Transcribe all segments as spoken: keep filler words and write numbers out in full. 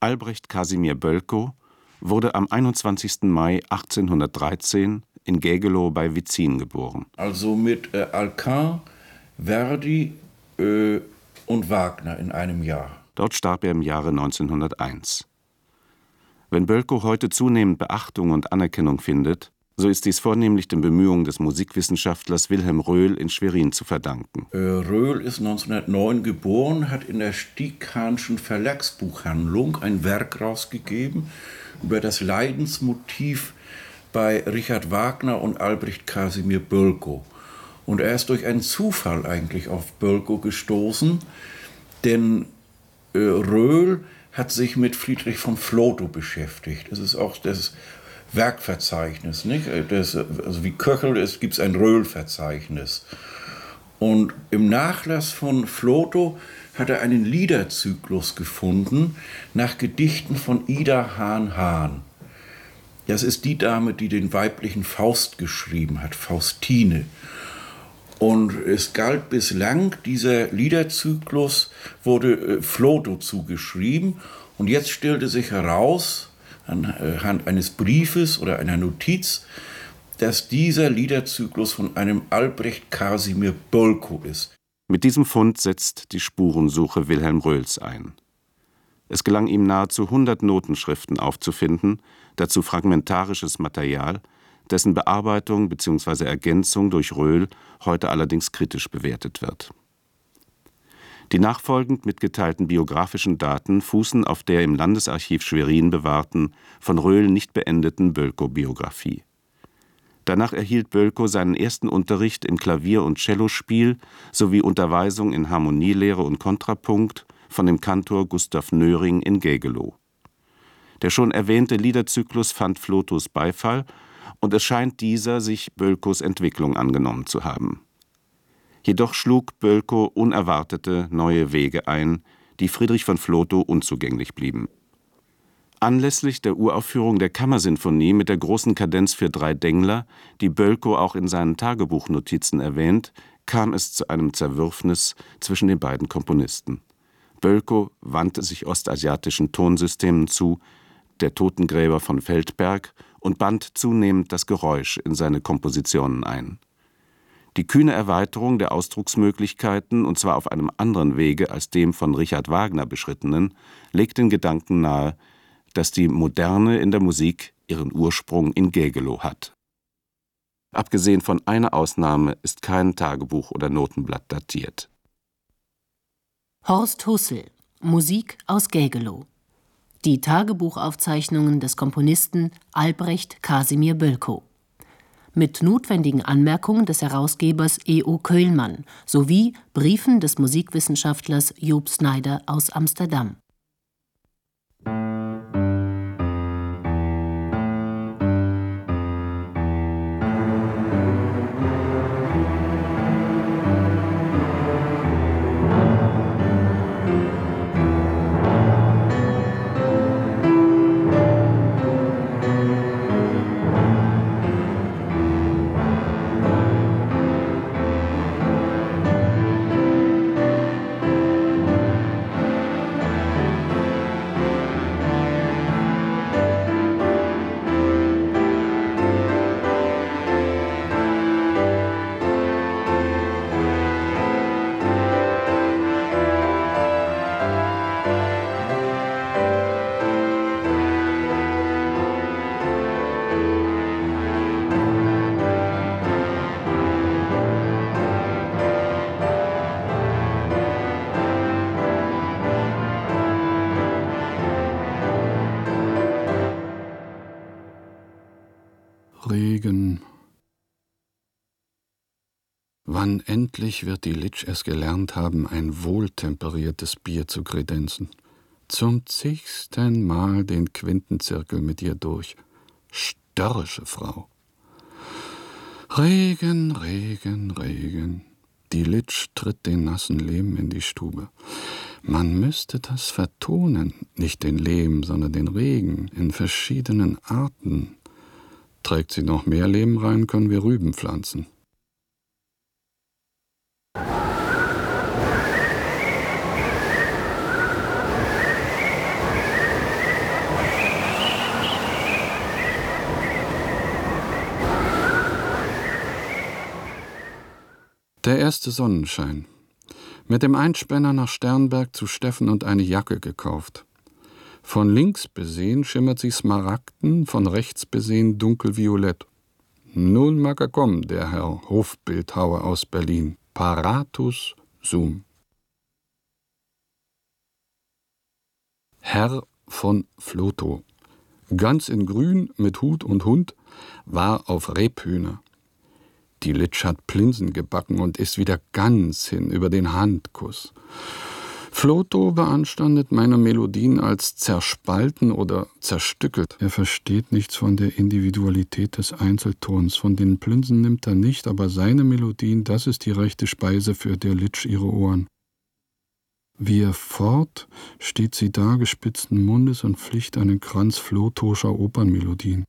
Albrecht Kasimir Bölkow wurde am einundzwanzigsten Mai achtzehnhundertdreizehn in Gägelow bei Witzin geboren. Also mit äh, Alcan, Verdi äh, und Wagner in einem Jahr. Dort starb er im Jahre neunzehnhunderteins. Wenn Bölkow heute zunehmend Beachtung und Anerkennung findet, so ist dies vornehmlich den Bemühungen des Musikwissenschaftlers Wilhelm Röhl in Schwerin zu verdanken. Äh, Röhl ist neunzehnhundertneun geboren, hat in der Stieghahnschen Verlagsbuchhandlung ein Werk rausgegeben über das Leidensmotiv bei Richard Wagner und Albrecht Kasimir Bölkow. Und er ist durch einen Zufall eigentlich auf Bölkow gestoßen, denn äh, Röhl hat sich mit Friedrich von Flotow beschäftigt. Das ist auch das Werkverzeichnis, nicht? Das, also wie Köchel ist, gibt es ein Röhl-Verzeichnis. Und im Nachlass von Flotow hat er einen Liederzyklus gefunden nach Gedichten von Ida Hahn-Hahn. Das ist die Dame, die den weiblichen Faust geschrieben hat, Faustine. Und es galt bislang, dieser Liederzyklus wurde äh, Flotow zugeschrieben. Und jetzt stellte sich heraus, anhand eines Briefes oder einer Notiz, dass dieser Liederzyklus von einem Albrecht Kasimir Bölkow ist. Mit diesem Fund setzt die Spurensuche Wilhelm Röhls ein. Es gelang ihm nahezu hundert Notenschriften aufzufinden, dazu fragmentarisches Material, dessen Bearbeitung bzw. Ergänzung durch Röhl heute allerdings kritisch bewertet wird. Die nachfolgend mitgeteilten biografischen Daten fußen auf der im Landesarchiv Schwerin bewahrten, von Röhl nicht beendeten Bölkow-Biografie. Danach erhielt Bölkow seinen ersten Unterricht im Klavier- und Cellospiel sowie Unterweisung in Harmonielehre und Kontrapunkt von dem Kantor Gustav Nöring in Gägelow. Der schon erwähnte Liederzyklus fand Flotows Beifall und es scheint dieser sich Bölkows Entwicklung angenommen zu haben. Jedoch schlug Bölkow unerwartete neue Wege ein, die Friedrich von Flotow unzugänglich blieben. Anlässlich der Uraufführung der Kammersinfonie mit der großen Kadenz für drei Dengler, die Bölkow auch in seinen Tagebuchnotizen erwähnt, kam es zu einem Zerwürfnis zwischen den beiden Komponisten. Bölkow wandte sich ostasiatischen Tonsystemen zu, der Totengräber von Feldberg, und band zunehmend das Geräusch in seine Kompositionen ein. Die kühne Erweiterung der Ausdrucksmöglichkeiten, und zwar auf einem anderen Wege als dem von Richard Wagner beschrittenen, legt den Gedanken nahe, dass die Moderne in der Musik ihren Ursprung in Gägelow hat. Abgesehen von einer Ausnahme ist kein Tagebuch oder Notenblatt datiert. Horst Hussel, Musik aus Gägelow. Die Tagebuchaufzeichnungen des Komponisten Albrecht Kasimir Bölkow. Mit notwendigen Anmerkungen des Herausgebers E O Köhlmann sowie Briefen des Musikwissenschaftlers Job Snyder aus Amsterdam. Regen. Wann endlich wird die Litsch es gelernt haben, ein wohltemperiertes Bier zu kredenzen? Zum zigsten Mal den Quintenzirkel mit ihr durch. Störrische Frau. Regen, Regen, Regen. Die Litsch tritt den nassen Lehm in die Stube. Man müsste das vertonen, nicht den Lehm, sondern den Regen, in verschiedenen Arten. Trägt sie noch mehr Lehm rein, können wir Rüben pflanzen. erste Sonnenschein. Mit dem Einspänner nach Sternberg zu Steffen und eine Jacke gekauft. Von links besehen schimmert sie smaragden, von rechts besehen dunkelviolett. Nun mag er kommen, der Herr Hofbildhauer aus Berlin. Paratus sum. Herr von Flotow, ganz in Grün mit Hut und Hund, war auf Rebhühner. Die Litsch hat Plinsen gebacken und ist wieder ganz hin über den Handkuss. Flotow beanstandet meine Melodien als zerspalten oder zerstückelt. Er versteht nichts von der Individualität des Einzeltons. Von den Plinsen nimmt er nicht, aber seine Melodien, das ist die rechte Speise für der Litsch ihre Ohren. Wie er fort, steht sie da gespitzten Mundes und pflicht einen Kranz Flotowscher Opernmelodien.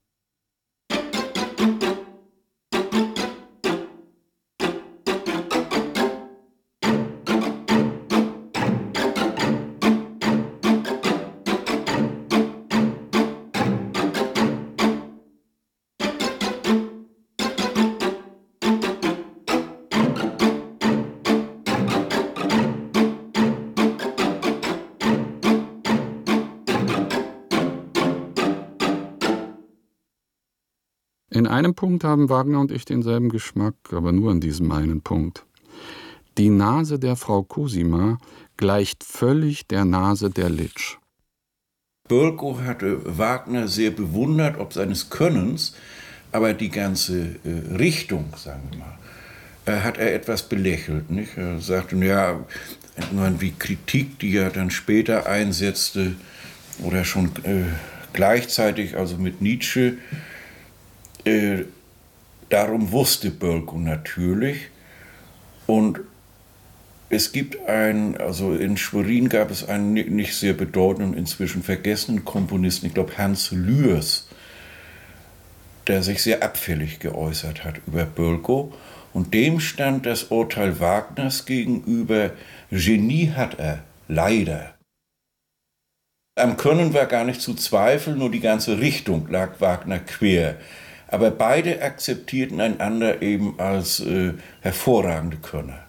In einem Punkt haben Wagner und ich denselben Geschmack, aber nur in diesem einen Punkt. Die Nase der Frau Cosima gleicht völlig der Nase der Litsch. Bölkow hatte Wagner sehr bewundert, ob seines Könnens, aber die ganze äh, Richtung, sagen wir mal, äh, hat er etwas belächelt. Nicht? Er sagte, ja, wie Kritik, die er dann später einsetzte, oder schon äh, gleichzeitig, also mit Nietzsche, Äh, darum wusste Bölkow natürlich. Und es gibt einen, also in Schwerin gab es einen nicht sehr bedeutenden, inzwischen vergessenen Komponisten, ich glaube Hans Lührs, der sich sehr abfällig geäußert hat über Bölkow. Und dem stand das Urteil Wagners gegenüber: Genie hat er, leider. Am Können war gar nicht zu zweifeln, nur die ganze Richtung lag Wagner quer. Aber beide akzeptierten einander eben als äh, hervorragende Könner.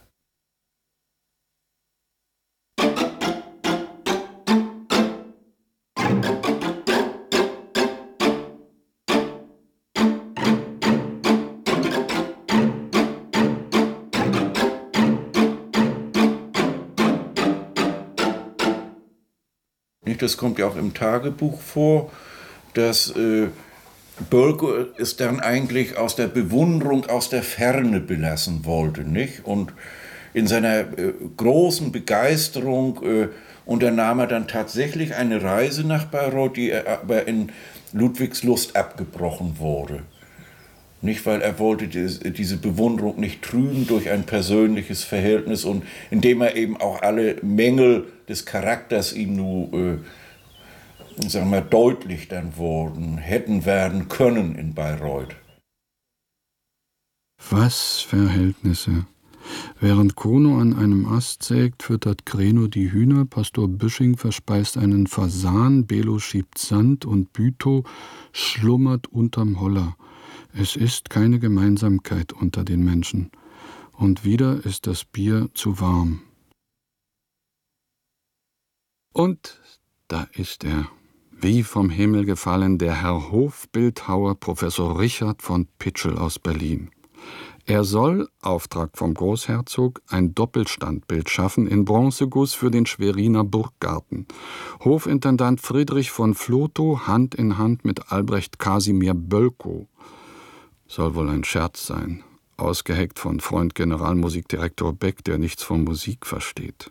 Das kommt ja auch im Tagebuch vor, dass äh, Bölkow es dann eigentlich aus der Bewunderung, aus der Ferne belassen wollte, nicht? Und in seiner äh, großen Begeisterung äh, unternahm er dann tatsächlich eine Reise nach Bayreuth, die aber in Ludwigslust abgebrochen wurde. Nicht, weil er wollte die, diese Bewunderung nicht trüben durch ein persönliches Verhältnis und indem er eben auch alle Mängel des Charakters ihm nur äh, sagen wir, deutlich dann wurden, hätten werden können in Bayreuth. Was Verhältnisse! Während Kono an einem Ast sägt, füttert Kreno die Hühner, Pastor Büsching verspeist einen Fasan, Belo schiebt Sand und Bütow schlummert unterm Holler. Es ist keine Gemeinsamkeit unter den Menschen. Und wieder ist das Bier zu warm. Und da ist er. Wie vom Himmel gefallen, der Herr Hofbildhauer, Professor Richard von Pitschel aus Berlin. Er soll, Auftrag vom Großherzog, ein Doppelstandbild schaffen in Bronzeguss für den Schweriner Burggarten. Hofintendant Friedrich von Flotow Hand in Hand mit Albrecht Kasimir Bölkow. Soll wohl ein Scherz sein, ausgeheckt von Freund Generalmusikdirektor Beck, der nichts von Musik versteht.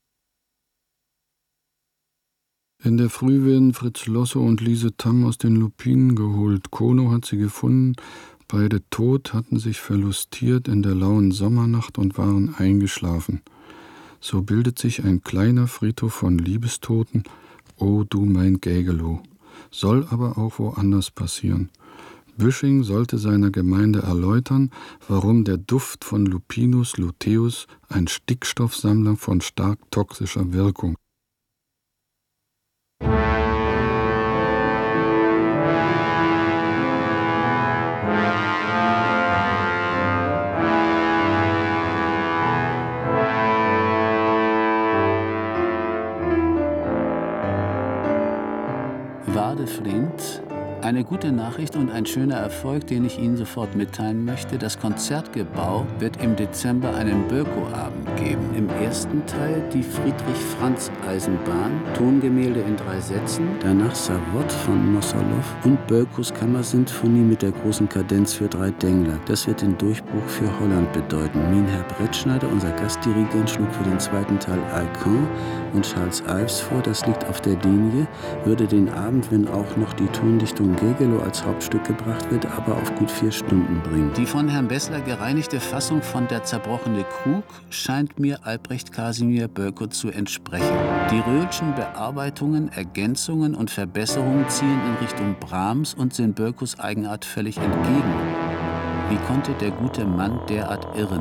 In der Früh werden Fritz Losse und Lise Tamm aus den Lupinen geholt. Kono hat sie gefunden. Beide tot, hatten sich verlustiert in der lauen Sommernacht und waren eingeschlafen. So bildet sich ein kleiner Friedhof von Liebestoten. O du mein Gägelow. Soll aber auch woanders passieren. Büsching sollte seiner Gemeinde erläutern, warum der Duft von Lupinus luteus ein Stickstoffsammler von stark toxischer Wirkung. Wardeflint. Eine gute Nachricht und ein schöner Erfolg, den ich Ihnen sofort mitteilen möchte. Das Konzertgebau wird im Dezember einen Bölkow-Abend geben. Im ersten Teil die Friedrich-Franz-Eisenbahn, Tongemälde in drei Sätzen, danach Savott von Mossolow und Bölkows Kammersinfonie mit der großen Kadenz für drei Dengler. Das wird den Durchbruch für Holland bedeuten. Minher Brettschneider, unser Gastdirigent, schlug für den zweiten Teil Alcan und Charles Ives vor. Das liegt auf der Linie, würde den Abend, wenn auch noch die Tondichtung Gegelow als Hauptstück gebracht wird, aber auf gut vier Stunden bringen. Die von Herrn Bessler gereinigte Fassung von Der zerbrochene Krug scheint mir Albrecht Kasimir Bölkow zu entsprechen. Die Röhlschen Bearbeitungen, Ergänzungen und Verbesserungen ziehen in Richtung Brahms und sind Bölkows Eigenart völlig entgegen. Wie konnte der gute Mann derart irren?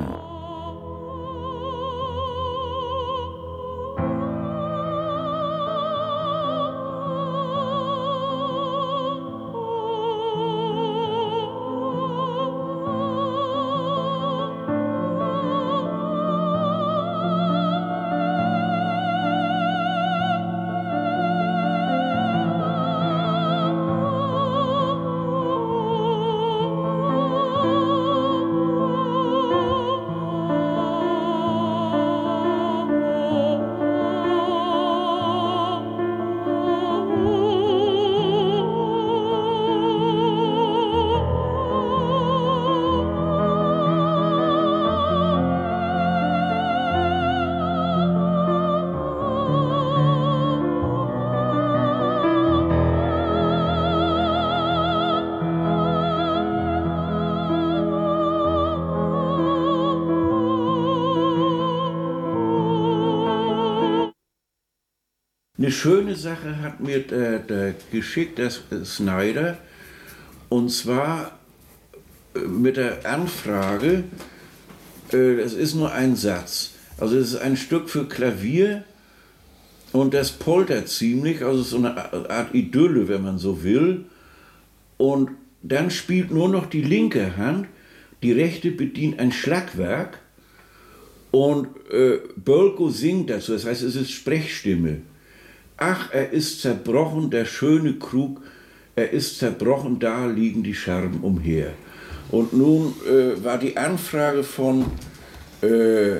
Eine schöne Sache hat mir der, der geschickt, der Snyder, und zwar mit der Anfrage, äh, das ist nur ein Satz, also es ist ein Stück für Klavier und das poltert ziemlich, also so eine Art Idylle, wenn man so will, und dann spielt nur noch die linke Hand, die rechte bedient ein Schlagwerk und äh, Bölkow singt dazu, das heißt, es ist Sprechstimme. Ach, er ist zerbrochen, der schöne Krug, er ist zerbrochen, da liegen die Scherben umher. Und nun äh, war die Anfrage von, äh,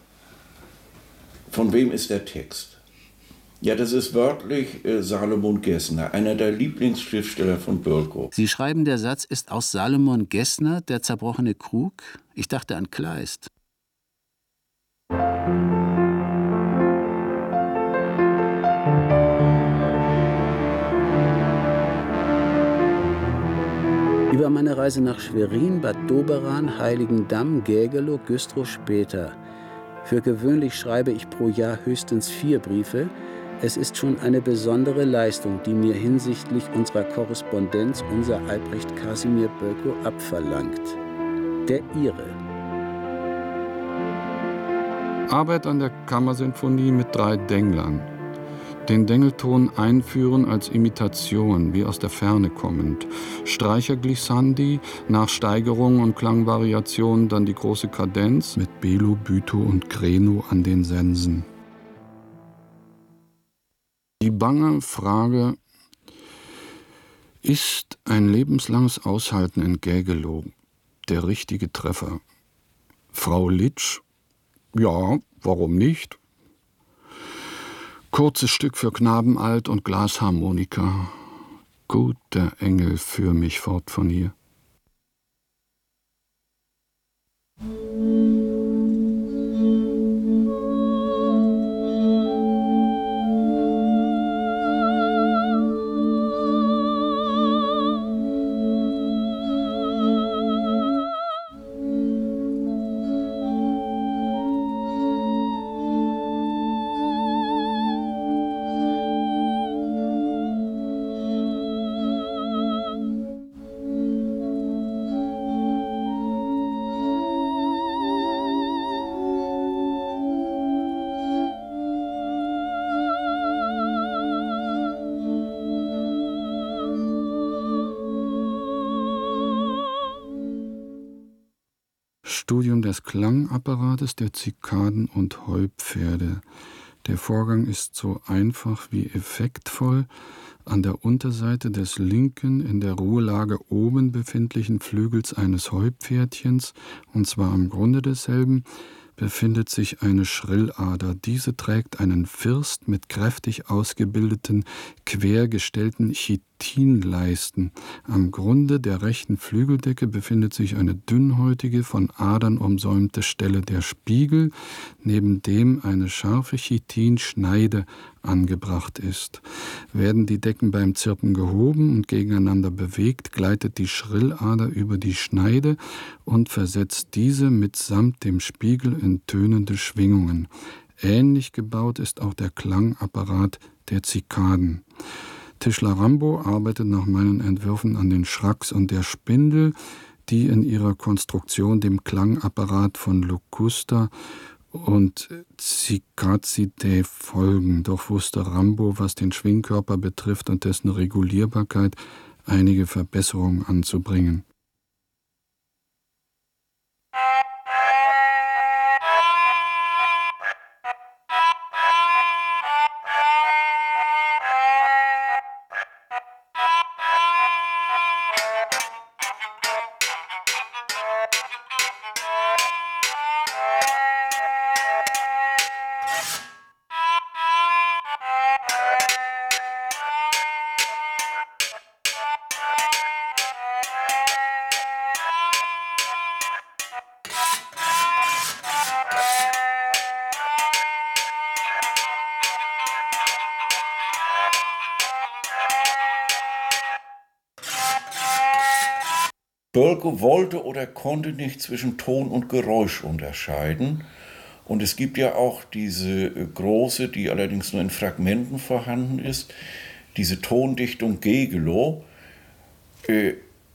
von wem ist der Text? Ja, das ist wörtlich äh, Salomon Gessner, einer der Lieblingsschriftsteller von Bölkow. Sie schreiben, der Satz ist aus Salomon Gessner, Der zerbrochene Krug? Ich dachte an Kleist. Über meine Reise nach Schwerin, Bad Doberan, Heiligendamm, Gägelow, Güstrow später. Für gewöhnlich schreibe ich pro Jahr höchstens vier Briefe. Es ist schon eine besondere Leistung, die mir hinsichtlich unserer Korrespondenz unser Albrecht Kasimir Bölkow abverlangt. Der Ihre. Arbeit an der Kammersinfonie mit drei Denglern. Den Dengelton einführen als Imitation, wie aus der Ferne kommend. Streicherglissandi, nach Steigerung und Klangvariation dann die große Kadenz mit Belo, Bütow und Greno an den Sensen. Die bange Frage, ist ein lebenslanges Aushalten in Gägelow der richtige Treffer? Frau Litsch? Ja, warum nicht? Kurzes Stück für Knabenalt und Glasharmonika. Guter Engel, führ mich fort von hier. Studium des Klangapparates der Zikaden und Heupferde. Der Vorgang ist so einfach wie effektvoll. An der Unterseite des linken, in der Ruhelage oben befindlichen Flügels eines Heupferdchens, und zwar am Grunde desselben, befindet sich eine Schrillader. Diese trägt einen First mit kräftig ausgebildeten, quergestellten Chitinleisten. Am Grunde der rechten Flügeldecke befindet sich eine dünnhäutige, von Adern umsäumte Stelle der Spiegel, neben dem eine scharfe Chitinschneide angebracht ist. Werden die Decken beim Zirpen gehoben und gegeneinander bewegt, gleitet die Schrillader über die Schneide und versetzt diese mitsamt dem Spiegel in tönende Schwingungen. Ähnlich gebaut ist auch der Klangapparat der Zikaden. Tischler Rambo arbeitet nach meinen Entwürfen an den Schracks und der Spindel, die in ihrer Konstruktion dem Klangapparat von Locusta und Cicasidae folgen. Doch wusste Rambo, was den Schwingkörper betrifft und dessen Regulierbarkeit, einige Verbesserungen anzubringen. Bölko wollte oder konnte nicht zwischen Ton und Geräusch unterscheiden. Und es gibt ja auch diese große, die allerdings nur in Fragmenten vorhanden ist, diese Tondichtung Gegelow, äh,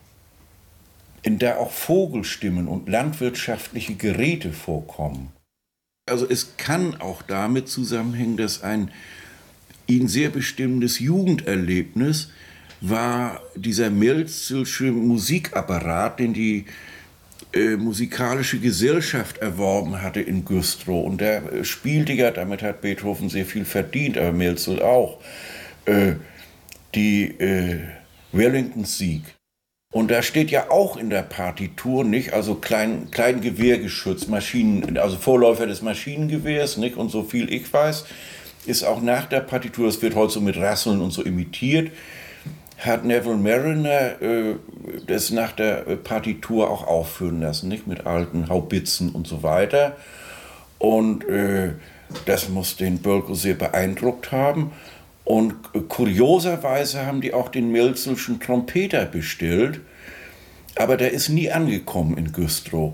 in der auch Vogelstimmen und landwirtschaftliche Geräte vorkommen. Also es kann auch damit zusammenhängen, dass ein ihn sehr bestimmendes Jugenderlebnis war dieser Mälzelsche Musikapparat, den die äh, musikalische Gesellschaft erworben hatte in Güstrow. Und der äh, spielte ja, damit hat Beethoven sehr viel verdient, aber Mälzel auch, äh, die äh, Wellington-Sieg. Und da steht ja auch in der Partitur, nicht, also klein, Kleingewehrgeschütz, Maschinen, also Vorläufer des Maschinengewehrs, nicht, und so viel ich weiß, ist auch nach der Partitur, das wird heute so mit Rasseln und so imitiert, hat Neville Marriner äh, das nach der Partitur auch aufführen lassen, nicht, mit alten Haubitzen und so weiter. Und äh, das muss den Bölko sehr beeindruckt haben. Und äh, kurioserweise haben die auch den Mälzelschen Trompeter bestellt, aber der ist nie angekommen in Güstrow.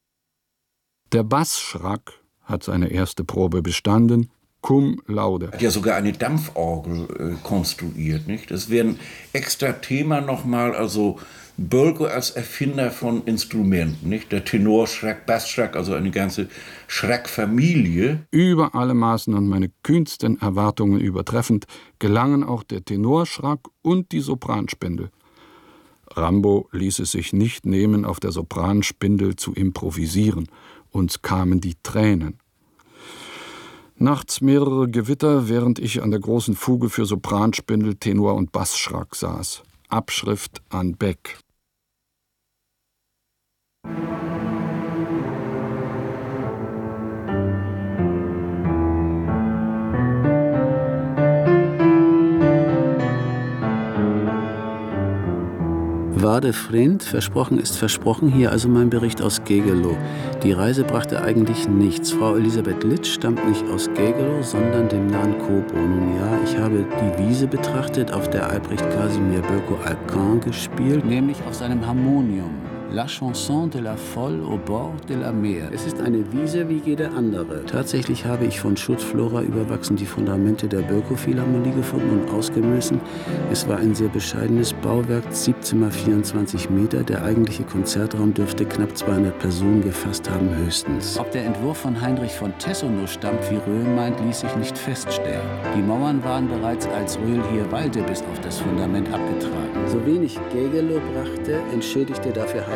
Der Bassschrack hat seine erste Probe bestanden, cum laude. Hat ja sogar eine Dampforgel äh, konstruiert, nicht? Das wäre ein extra Thema nochmal, also Bölko als Erfinder von Instrumenten, nicht? Der Tenorschrack, Bassschrack, also eine ganze Schrackfamilie. Über alle Maßen und meine kühnsten Erwartungen übertreffend gelangen auch der Tenorschrack und die Sopranspindel. Rambo ließ es sich nicht nehmen, auf der Sopranspindel zu improvisieren. Uns kamen die Tränen. Nachts mehrere Gewitter, während ich an der großen Fuge für Sopranspindel, Tenor und Bassschrack saß. Abschrift an Beck. Wade Vriend, versprochen ist versprochen, hier also mein Bericht aus Gegelow. Die Reise brachte eigentlich nichts. Frau Elisabeth Litsch stammt nicht aus Gegelow, sondern dem nahen Coburg. Nun ja, ich habe die Wiese betrachtet, auf der Albrecht Casimir Bölko Alcan gespielt, nämlich auf seinem Harmonium. La Chanson de la Folle au bord de la mer. Es ist eine Wiese wie jede andere. Tatsächlich habe ich von Schutzflora überwachsen die Fundamente der Bölko-Philharmonie gefunden und ausgemessen. Es war ein sehr bescheidenes Bauwerk, siebzehn mal vierundzwanzig Meter. Der eigentliche Konzertraum dürfte knapp zweihundert Personen gefasst haben, höchstens. Ob der Entwurf von Heinrich von Tessenow stammt, wie Röhl meint, ließ sich nicht feststellen. Die Mauern waren bereits, als Röhl hier weilte, bis auf das Fundament abgetragen. So wenig Gegelow brachte, entschädigte dafür Heinrich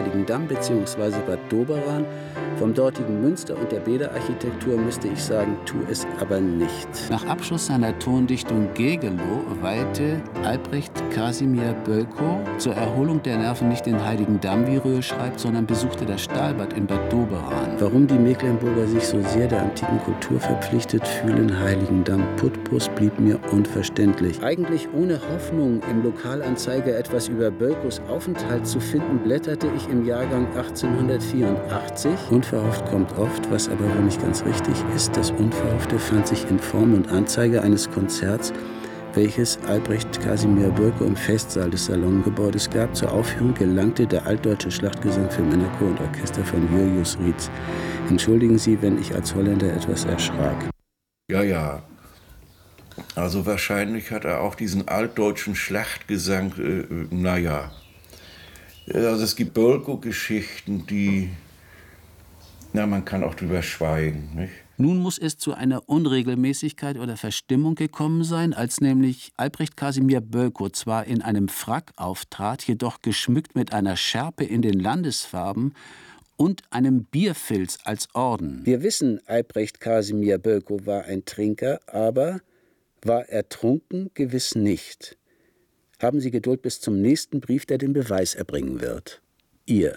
Heiligendamm bzw. Bad Doberan. Vom dortigen Münster und der Bäderarchitektur müsste ich sagen, tu es aber nicht. Nach Abschluss seiner Tondichtung Gegelow weihte Albrecht Kasimir Bölkow zur Erholung der Nerven nicht den Heiligendamm, wie Röhl schreibt, sondern besuchte das Stahlbad in Bad Doberan. Warum die Mecklenburger sich so sehr der antiken Kultur verpflichtet fühlen, Heiligendamm Putbus, blieb mir unverständlich. Eigentlich ohne Hoffnung, im Lokalanzeiger etwas über Bölkows Aufenthalt zu finden, blätterte ich im Jahrgang achtzehnhundertvierundachtzig. Unverhofft kommt oft, was aber wohl nicht ganz richtig ist. Das Unverhoffte fand sich in Form und Anzeige eines Konzerts, welches Albrecht Kasimir Bölkow im Festsaal des Salongebäudes gab. Zur Aufführung gelangte der altdeutsche Schlachtgesang für Männerchor und Orchester von Julius Rietz. Entschuldigen Sie, wenn ich als Holländer etwas erschrak. Ja, ja. Also wahrscheinlich hat er auch diesen altdeutschen Schlachtgesang, äh, naja. Also es gibt Bölkow-Geschichten, die, na, man kann auch drüber schweigen, nicht? Nun muss es zu einer Unregelmäßigkeit oder Verstimmung gekommen sein, als nämlich Albrecht Kasimir Bölkow zwar in einem Frack auftrat, jedoch geschmückt mit einer Schärpe in den Landesfarben und einem Bierfilz als Orden. Wir wissen, Albrecht Kasimir Bölkow war ein Trinker, aber war er trunken? Gewiss nicht. Haben Sie Geduld bis zum nächsten Brief, der den Beweis erbringen wird. Ihr.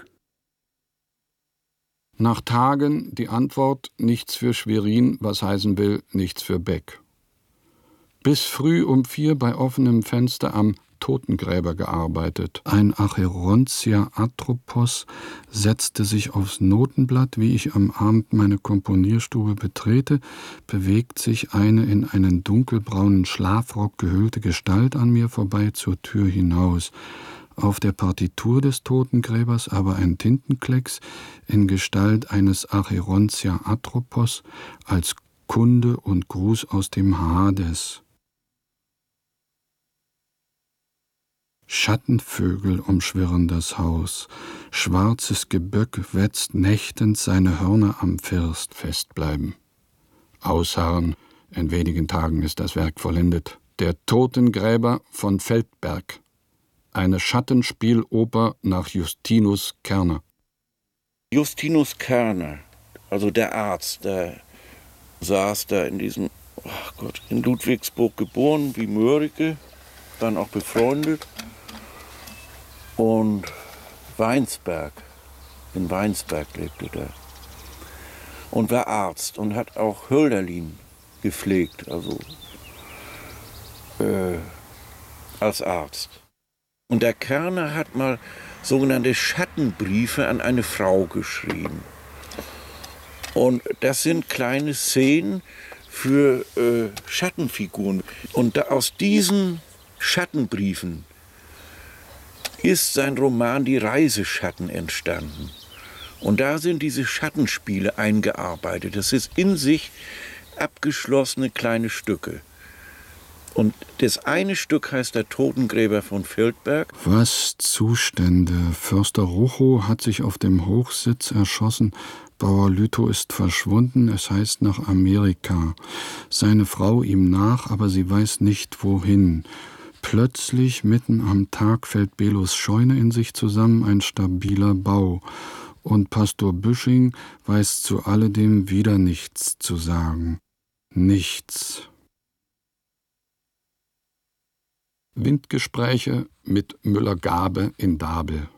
Nach Tagen die Antwort, nichts für Schwerin, was heißen will, nichts für Beck. Bis früh um vier bei offenem Fenster am Totengräber gearbeitet. Ein Acherontia atropos setzte sich aufs Notenblatt. Wie ich am Abend meine Komponierstube betrete, bewegt sich eine in einen dunkelbraunen Schlafrock gehüllte Gestalt an mir vorbei zur Tür hinaus. Auf der Partitur des Totengräbers aber ein Tintenklecks in Gestalt eines Acherontia atropos als Kunde und Gruß aus dem Hades. Schattenvögel umschwirren das Haus, schwarzes Geböck wetzt nächtend seine Hörner am First festbleiben. Ausharren, in wenigen Tagen ist das Werk vollendet. Der Totengräber von Feldberg. Eine Schattenspieloper nach Justinus Kerner. Justinus Kerner, also der Arzt, der saß da in diesem, oh Gott, in Ludwigsburg geboren, wie Mörike, dann auch befreundet. Und Weinsberg, in Weinsberg lebte der. Und war Arzt und hat auch Hölderlin gepflegt, also äh, als Arzt. Und der Kerner hat mal sogenannte Schattenbriefe an eine Frau geschrieben. Und das sind kleine Szenen für äh, Schattenfiguren. Und da, aus diesen Schattenbriefen ist sein Roman Die Reiseschatten entstanden. Und da sind diese Schattenspiele eingearbeitet. Das ist in sich abgeschlossene kleine Stücke. Und das eine Stück heißt Der Totengräber von Feldberg. Was Zustände! Förster Ruchow hat sich auf dem Hochsitz erschossen. Bauer Lützow ist verschwunden, es heißt nach Amerika. Seine Frau ihm nach, aber sie weiß nicht wohin. Plötzlich, mitten am Tag, fällt Belos Scheune in sich zusammen, ein stabiler Bau. Und Pastor Büsching weiß zu alledem wieder nichts zu sagen. Nichts. Windgespräche mit Müller-Gabe in Babel.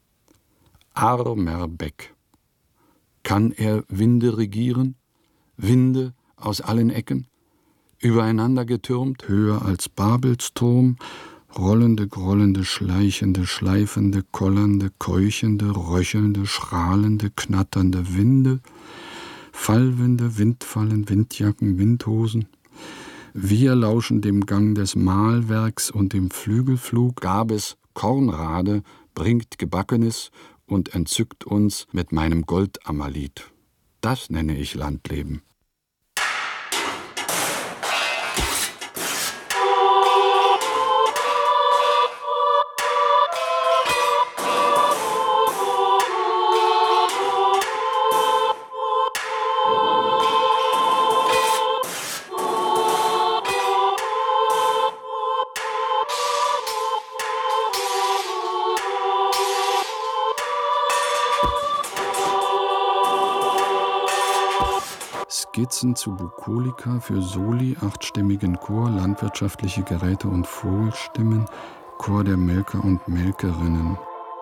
Armer Beck. Kann er Winde regieren? Winde aus allen Ecken? Übereinander getürmt, höher als Babels Turm, rollende, grollende, schleichende, schleifende, kollernde, keuchende, röchelnde, strahlende, knatternde Winde, Fallwinde, Windfallen, Windjacken, Windhosen. Wir lauschen dem Gang des Mahlwerks und dem Flügelflug. Gabes Kornrade bringt Gebackenes und entzückt uns mit meinem Goldamalit. Das nenne ich Landleben. Skizzen zu Bukolika für Soli, achtstimmigen Chor, landwirtschaftliche Geräte und Vogelstimmen, Chor der Melker und Melkerinnen.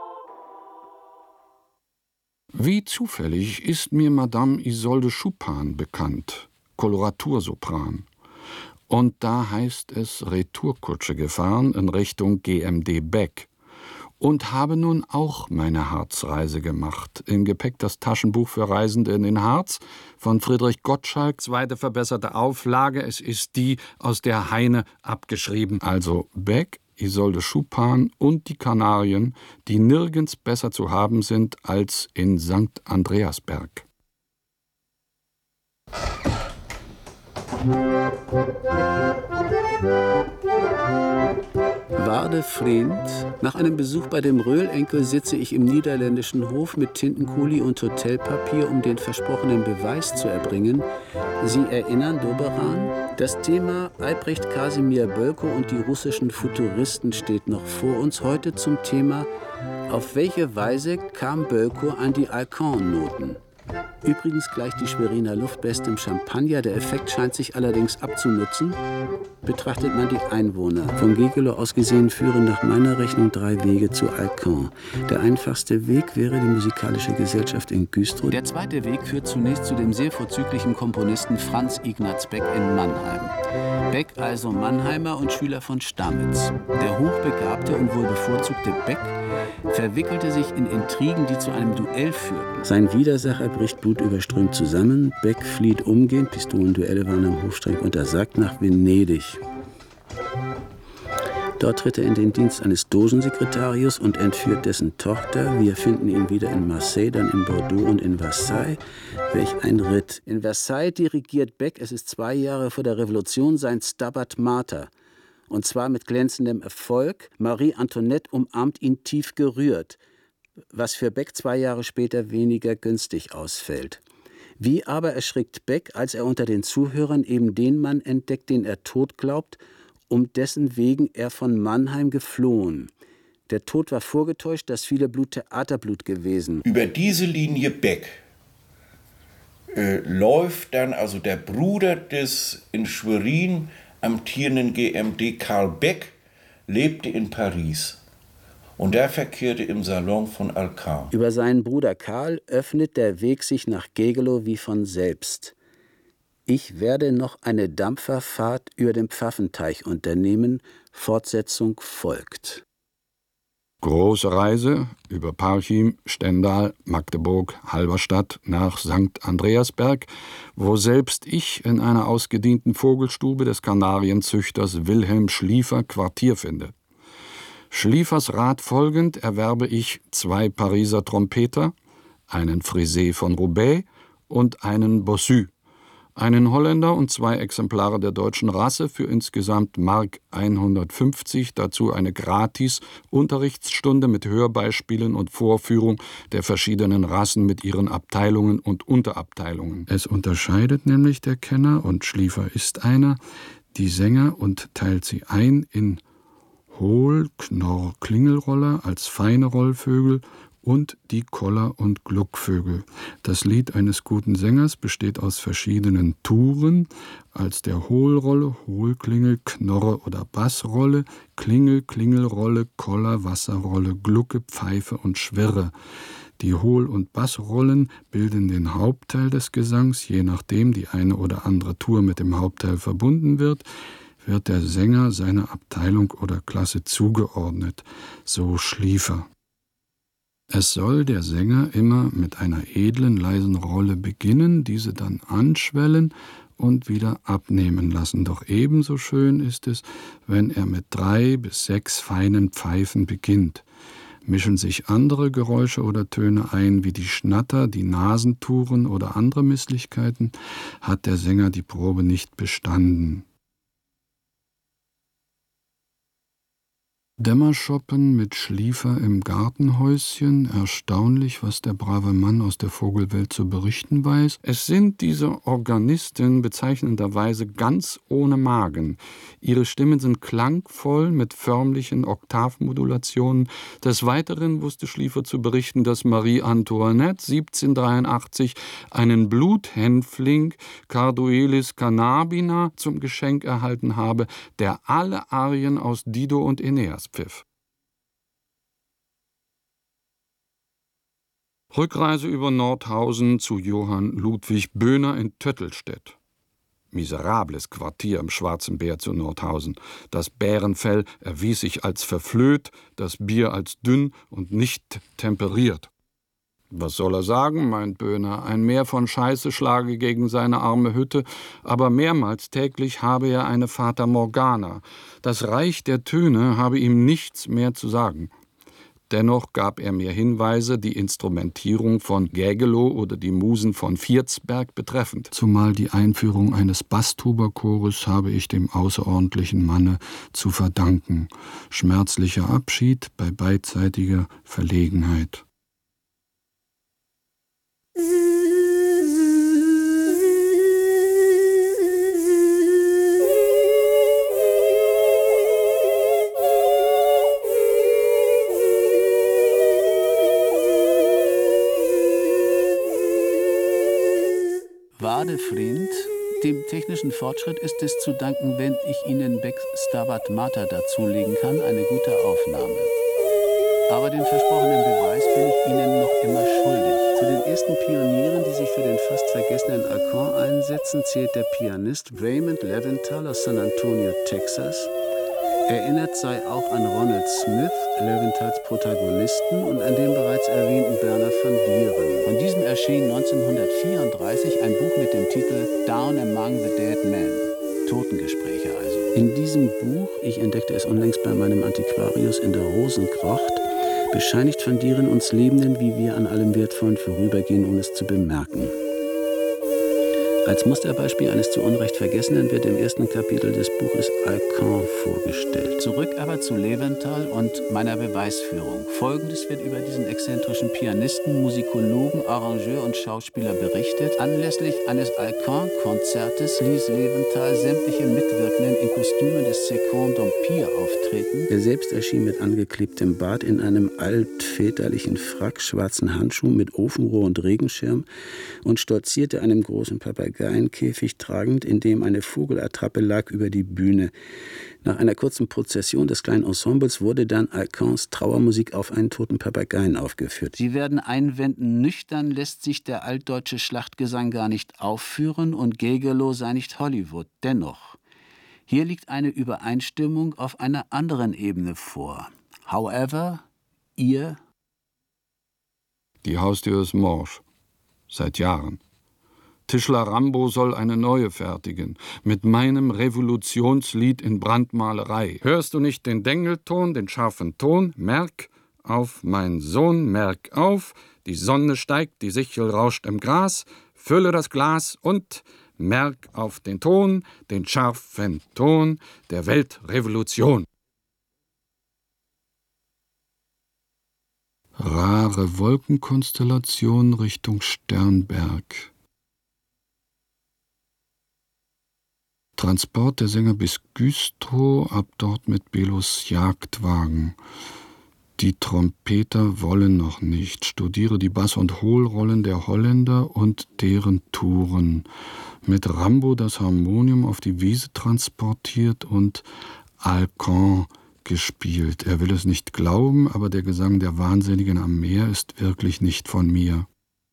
Wie zufällig ist mir Madame Isolde Chupin bekannt, Koloratursopran. Und da heißt es Retourkutsche gefahren in Richtung G M D Beck. Und habe nun auch meine Harzreise gemacht. Im Gepäck das Taschenbuch für Reisende in den Harz von Friedrich Gottschalk, zweite verbesserte Auflage. Es ist die aus der Heine abgeschrieben. Also Beck, Isolde Chupin und die Kanarien, die nirgends besser zu haben sind als in Sankt Andreasberg. Waarde Vriend, nach einem Besuch bei dem Röhlenkel sitze ich im niederländischen Hof mit Tintenkuli und Hotelpapier, um den versprochenen Beweis zu erbringen. Sie erinnern, Doberan? Das Thema Albrecht Kasimir Bölkow und die russischen Futuristen steht noch vor uns. Heute zum Thema: Auf welche Weise kam Bölkow an die Alcan-Noten? Übrigens gleich die Schweriner Luftbeste im Champagner. Der Effekt scheint sich allerdings abzunutzen. Betrachtet man die Einwohner. Von Gegelow aus gesehen führen nach meiner Rechnung drei Wege zu Alcan. Der einfachste Weg wäre die Musikalische Gesellschaft in Güstrow. Der zweite Weg führt zunächst zu dem sehr vorzüglichen Komponisten Franz Ignaz Beck in Mannheim. Beck also Mannheimer und Schüler von Stamitz. Der hochbegabte und wohl bevorzugte Beck verwickelte sich in Intrigen, die zu einem Duell führten. Sein Widersacher bricht blutüberströmt zusammen. Beck flieht umgehend, Pistolenduelle waren am Hofstreng untersagt, nach Venedig. Dort tritt er in den Dienst eines Dogensekretarius und entführt dessen Tochter. Wir finden ihn wieder in Marseille, dann in Bordeaux und in Versailles. Welch ein Ritt. In Versailles dirigiert Beck, es ist zwei Jahre vor der Revolution, sein Stabat Mater. Und zwar mit glänzendem Erfolg. Marie Antoinette umarmt ihn tief gerührt, was für Beck zwei Jahre später weniger günstig ausfällt. Wie aber erschrickt Beck, als er unter den Zuhörern eben den Mann entdeckt, den er tot glaubt, um dessen wegen er von Mannheim geflohen. Der Tod war vorgetäuscht, das viele Blut Theaterblut gewesen. Über diese Linie Beck äh, läuft dann also der Bruder des in Schwerin amtierenden G M D Karl Beck, lebte in Paris. Und er verkehrte im Salon von Alcan. Über seinen Bruder Karl öffnet der Weg sich nach Gegelow wie von selbst. Ich werde noch eine Dampferfahrt über den Pfaffenteich unternehmen. Fortsetzung folgt. Große Reise über Parchim, Stendal, Magdeburg, Halberstadt nach Sankt Andreasberg, wo selbst ich in einer ausgedienten Vogelstube des Kanarienzüchters Wilhelm Schliefer Quartier finde. Schliefers Rat folgend erwerbe ich zwei Pariser Trompeter, einen Frisé von Roubaix und einen Bossu, einen Holländer und zwei Exemplare der deutschen Rasse für insgesamt Mark hundertfünfzig, dazu eine Gratis-Unterrichtsstunde mit Hörbeispielen und Vorführung der verschiedenen Rassen mit ihren Abteilungen und Unterabteilungen. Es unterscheidet nämlich der Kenner, und Schliefer ist einer, die Sänger und teilt sie ein in Hohl-, Knorr-, Klingelroller als feine Rollvögel und die Koller- und Gluckvögel. Das Lied eines guten Sängers besteht aus verschiedenen Touren, als der Hohlrolle, Hohlklingel, Knorre oder Bassrolle, Klingel, Klingelrolle, Koller, Wasserrolle, Glucke, Pfeife und Schwirre. Die Hohl- und Bassrollen bilden den Hauptteil des Gesangs, je nachdem die eine oder andere Tour mit dem Hauptteil verbunden wird, wird der Sänger seiner Abteilung oder Klasse zugeordnet, so Schliefer. Es soll der Sänger immer mit einer edlen, leisen Rolle beginnen, diese dann anschwellen und wieder abnehmen lassen. Doch ebenso schön ist es, wenn er mit drei bis sechs feinen Pfeifen beginnt. Mischen sich andere Geräusche oder Töne ein, wie die Schnatter, die Nasentouren oder andere Misslichkeiten, hat der Sänger die Probe nicht bestanden. Dämmerschoppen mit Schliefer im Gartenhäuschen, erstaunlich, was der brave Mann aus der Vogelwelt zu berichten weiß. Es sind diese Organisten bezeichnenderweise ganz ohne Magen. Ihre Stimmen sind klangvoll mit förmlichen Oktavmodulationen. Des Weiteren wusste Schliefer zu berichten, dass Marie Antoinette siebzehnhundertdreiundachtzig einen Bluthänfling, Carduelis Cannabina, zum Geschenk erhalten habe, der alle Arien aus Dido und Aeneas pfiff. Rückreise über Nordhausen zu Johann Ludwig Böhner in Töttelstedt. Miserables Quartier im Schwarzen Bär zu Nordhausen. Das Bärenfell erwies sich als verflöht, das Bier als dünn und nicht temperiert. Was soll er sagen, meint Böhner, ein Meer von Scheiße schlage gegen seine arme Hütte, aber mehrmals täglich habe er eine Fata Morgana. Das Reich der Töne habe ihm nichts mehr zu sagen. Dennoch gab er mir Hinweise, die Instrumentierung von Gägelow oder die Musen von Vierzberg betreffend. Zumal die Einführung eines Basstuberchores habe ich dem außerordentlichen Manne zu verdanken. Schmerzlicher Abschied bei beidseitiger Verlegenheit. Wadefriend, dem technischen Fortschritt ist es zu danken, wenn ich Ihnen Becks Stabat Mater dazulegen kann, eine gute Aufnahme. Aber den versprochenen Beweis bin ich Ihnen noch immer schuldig. Zu den ersten Pionieren, die sich für den fast vergessenen Alcan einsetzen, zählt der Pianist Raymond Leventhal aus San Antonio, Texas. Erinnert sei auch an Ronald Smith, Leventhals Protagonisten, und an den bereits erwähnten Berner van Dieren. Von diesem erschien neunzehnhundertvierunddreißig ein Buch mit dem Titel Down Among the Dead Men, Totengespräche also. In diesem Buch, ich entdeckte es unlängst bei meinem Antiquarius in der Rosenkrocht, bescheinigt van Dieren uns Lebenden, wie wir an allem Wertvollen vorübergehen, ohne es zu bemerken. Als Musterbeispiel eines zu Unrecht Vergessenen wird im ersten Kapitel des Buches Alcan vorgestellt. Zurück aber zu Leventhal und meiner Beweisführung. Folgendes wird über diesen exzentrischen Pianisten, Musikologen, Arrangeur und Schauspieler berichtet. Anlässlich eines Alcan-Konzertes ließ Leventhal sämtliche Mitwirkenden in Kostümen des Second d'Empire auftreten. Er selbst erschien mit angeklebtem Bart in einem altväterlichen Frack, schwarzen Handschuhen mit Ofenrohr und Regenschirm und stolzierte einem großen Papageienkäfig tragend, in dem eine Vogelattrappe lag, über die Bühne. Nach einer kurzen Prozession des kleinen Ensembles wurde dann Alcans Trauermusik auf einen toten Papageien aufgeführt. Sie werden einwenden, nüchtern lässt sich der altdeutsche Schlachtgesang gar nicht aufführen und Gägelow sei nicht Hollywood. Dennoch, hier liegt eine Übereinstimmung auf einer anderen Ebene vor. However, ihr... Die Haustür ist morsch. Seit Jahren. Tischler Rambo soll eine neue fertigen, mit meinem Revolutionslied in Brandmalerei. Hörst du nicht den Dengelton, den scharfen Ton? Merk auf, mein Sohn, merk auf, die Sonne steigt, die Sichel rauscht im Gras, fülle das Glas und merk auf den Ton, den scharfen Ton der Weltrevolution. Rare Wolkenkonstellation Richtung Sternberg. Transport der Sänger bis Güstrow, ab dort mit Belos Jagdwagen. Die Trompeter wollen noch nicht. Studiere die Bass- und Hohlrollen der Holländer und deren Touren. Mit Rambo das Harmonium auf die Wiese transportiert und Alcan gespielt. Er will es nicht glauben, aber der Gesang der Wahnsinnigen am Meer ist wirklich nicht von mir.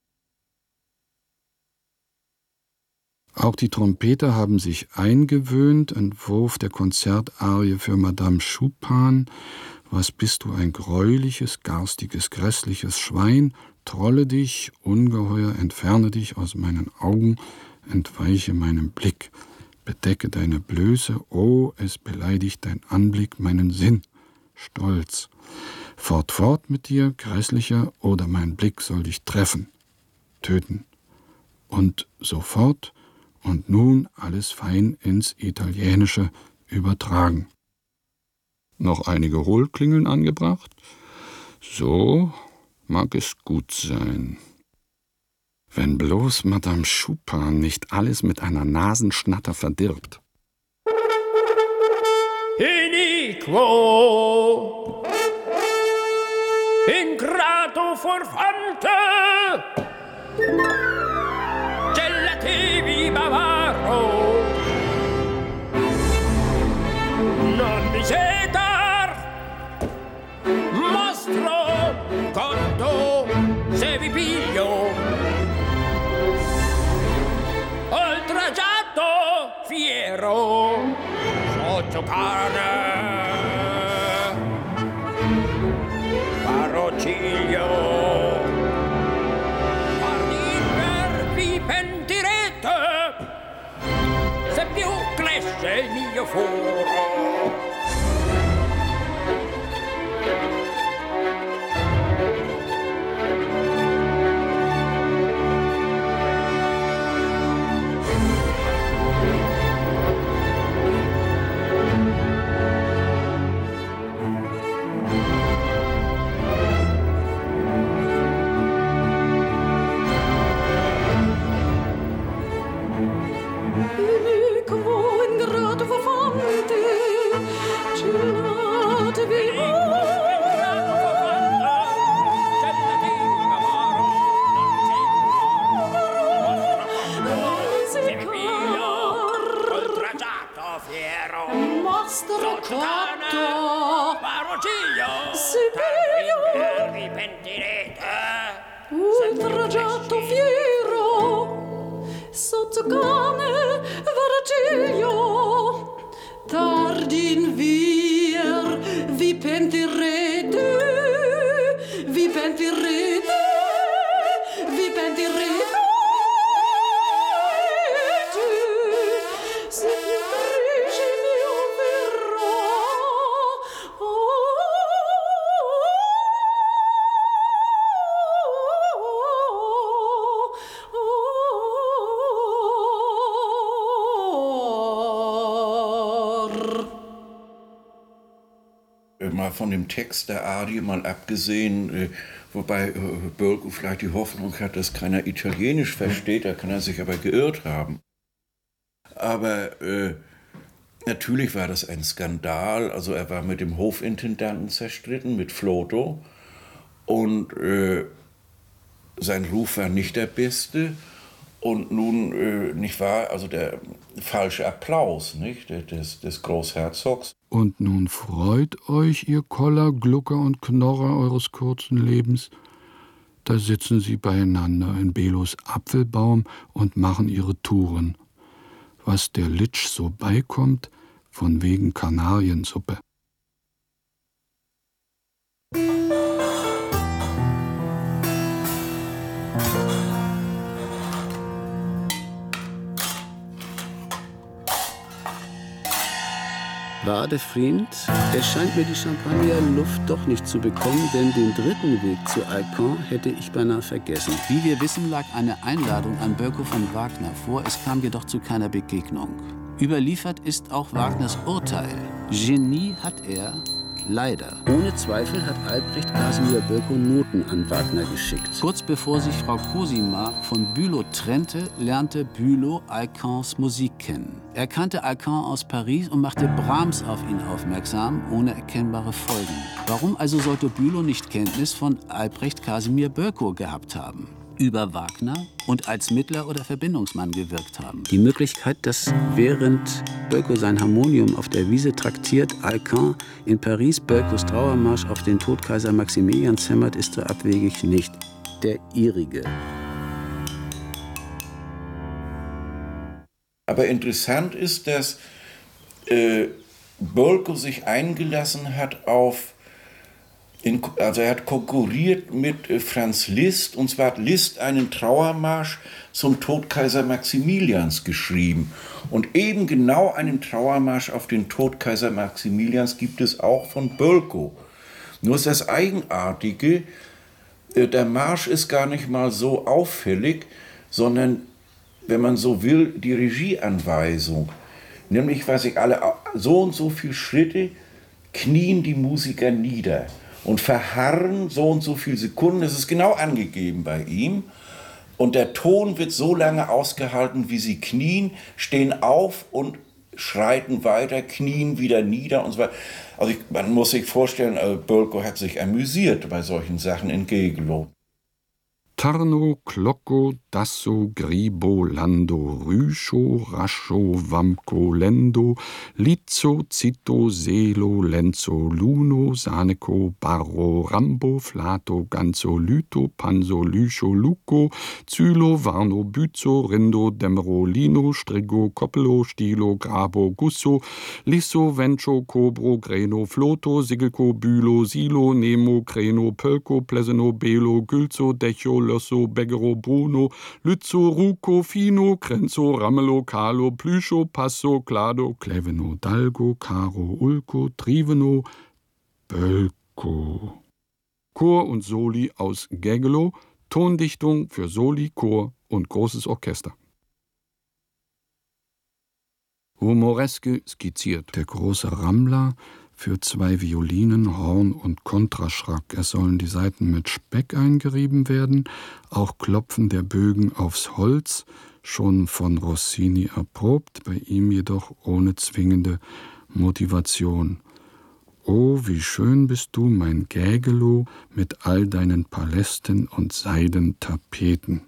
Auch die Trompeter haben sich eingewöhnt, Entwurf der Konzertarie für Madame Chupin. Was bist du, ein greuliches, garstiges, grässliches Schwein? Trolle dich, Ungeheuer, entferne dich aus meinen Augen, entweiche meinem Blick. Bedecke deine Blöße, oh, es beleidigt dein Anblick meinen Sinn. Stolz. Fort, fort mit dir, grässlicher, oder mein Blick soll dich treffen, töten. Und sofort und nun alles fein ins Italienische übertragen. Noch einige Hohlklingeln angebracht? So mag es gut sein. Wenn bloß Madame Chupin nicht alles mit einer Nasenschnatter verdirbt. Iniquo ingrato forfante gelativi bavaro non mi sedar mostro conto se vi piglio oltraggiato fiero sotto cane parociglio parliver vi pentirete se più cresce il mio foro. Ultraggiato fiero sotto cane Vergilio tardi in vier vi pentirete vi pentirete vi pentirete se più cresce il mio verrò Mal von dem Text der Arie mal abgesehen, äh, wobei äh, Bölkow vielleicht die Hoffnung hat, dass keiner Italienisch versteht, da kann er sich aber geirrt haben. Aber äh, natürlich war das ein Skandal, also er war mit dem Hofintendanten zerstritten, mit Flotow, und äh, sein Ruf war nicht der beste. Und nun, äh, nicht wahr, also der falsche Applaus, nicht, des, des Großherzogs. Und nun freut euch, ihr Koller, Glucker und Knorrer eures kurzen Lebens. Da sitzen sie beieinander in Belos Apfelbaum und machen ihre Touren. Was der Litsch so beikommt, von wegen Kanariensuppe. Warte, Freund, es scheint mir die Champagnerluft doch nicht zu bekommen, denn den dritten Weg zu Alcan hätte ich beinahe vergessen. Wie wir wissen, lag eine Einladung an Bölkow von Wagner vor, es kam jedoch zu keiner Begegnung. Überliefert ist auch Wagners Urteil. Genie hat er, leider. Ohne Zweifel hat Albrecht Casimir Bölkow Noten an Wagner geschickt. Kurz bevor sich Frau Cosima von Bülow trennte, lernte Bülow Alcans Musik kennen. Er kannte Alcan aus Paris und machte Brahms auf ihn aufmerksam, ohne erkennbare Folgen. Warum also sollte Bülow nicht Kenntnis von Albrecht Casimir Bölkow gehabt haben? Über Wagner und als Mittler oder Verbindungsmann gewirkt haben. Die Möglichkeit, dass während Bölkow sein Harmonium auf der Wiese traktiert, Alcan in Paris Bölkows Trauermarsch auf den Tod Kaiser Maximilians hämmert, ist so abwegig nicht der ihrige. Aber interessant ist, dass äh, Bölkow sich eingelassen hat auf In, also er hat konkurriert mit äh, Franz Liszt, und zwar hat Liszt einen Trauermarsch zum Tod Kaiser Maximilians geschrieben. Und eben genau einen Trauermarsch auf den Tod Kaiser Maximilians gibt es auch von Bölkow. Nur ist das Eigenartige, äh, der Marsch ist gar nicht mal so auffällig, sondern, wenn man so will, die Regieanweisung. Nämlich, weiß ich, alle so und so viele Schritte knien die Musiker nieder und verharren so und so viele Sekunden. Das ist genau angegeben bei ihm. Und der Ton wird so lange ausgehalten, wie sie knien, stehen auf und schreiten weiter, knien wieder nieder und so weiter. Also ich, man muss sich vorstellen, äh, Bölkow hat sich amüsiert bei solchen Sachen in Gegelo. Tarno, Klocko, Dasso, Gribo, Lando, Rüscho, Rascho, Wamko, Lendo, Lizzo, Zitto, Selo, Lenzo, Luno, Saneco, Barro, Rambo, Flato, Ganzo, Lyto, Panso, Lyscho, Luco, Zylo, Varno, Büzo, Rindo, Demmero, Lino, Strigo, Koppelo, Stilo, Grabo, Gusso, Lisso, Vencho, Cobro, Greno, Floto, Sigelko, Bülo, Silo, Nemo, Kreno, Pölko, Pleseno, Belo, Gülzo, Decho, Losso, Beggero, Bruno, Lützo, Ruco, Fino, Crenzo, Ramelow, Carlo, Plüscho, Passo, Clado, Cleveno, Dalgo, Caro, Ulco, Triveno, Bölkow. Chor und Soli aus Gegelo, Tondichtung für Soli, Chor und großes Orchester. Humoreske skizziert. Der große Rammler für zwei Violinen, Horn und Kontraschrak. Es sollen die Saiten mit Speck eingerieben werden, auch Klopfen der Bögen aufs Holz, schon von Rossini erprobt, bei ihm jedoch ohne zwingende Motivation. O, wie schön bist du, mein Gägelow, mit all deinen Palästen und Seidentapeten.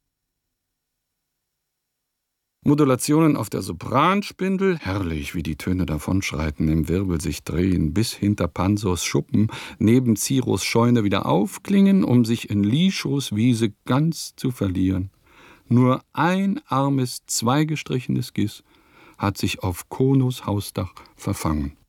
Modulationen auf der Sopranspindel, herrlich, wie die Töne davonschreiten, im Wirbel sich drehen, bis hinter Pansos Schuppen neben Ciros Scheune wieder aufklingen, um sich in Lischos Wiese ganz zu verlieren. Nur ein armes, zweigestrichenes Gis hat sich auf Konos Hausdach verfangen.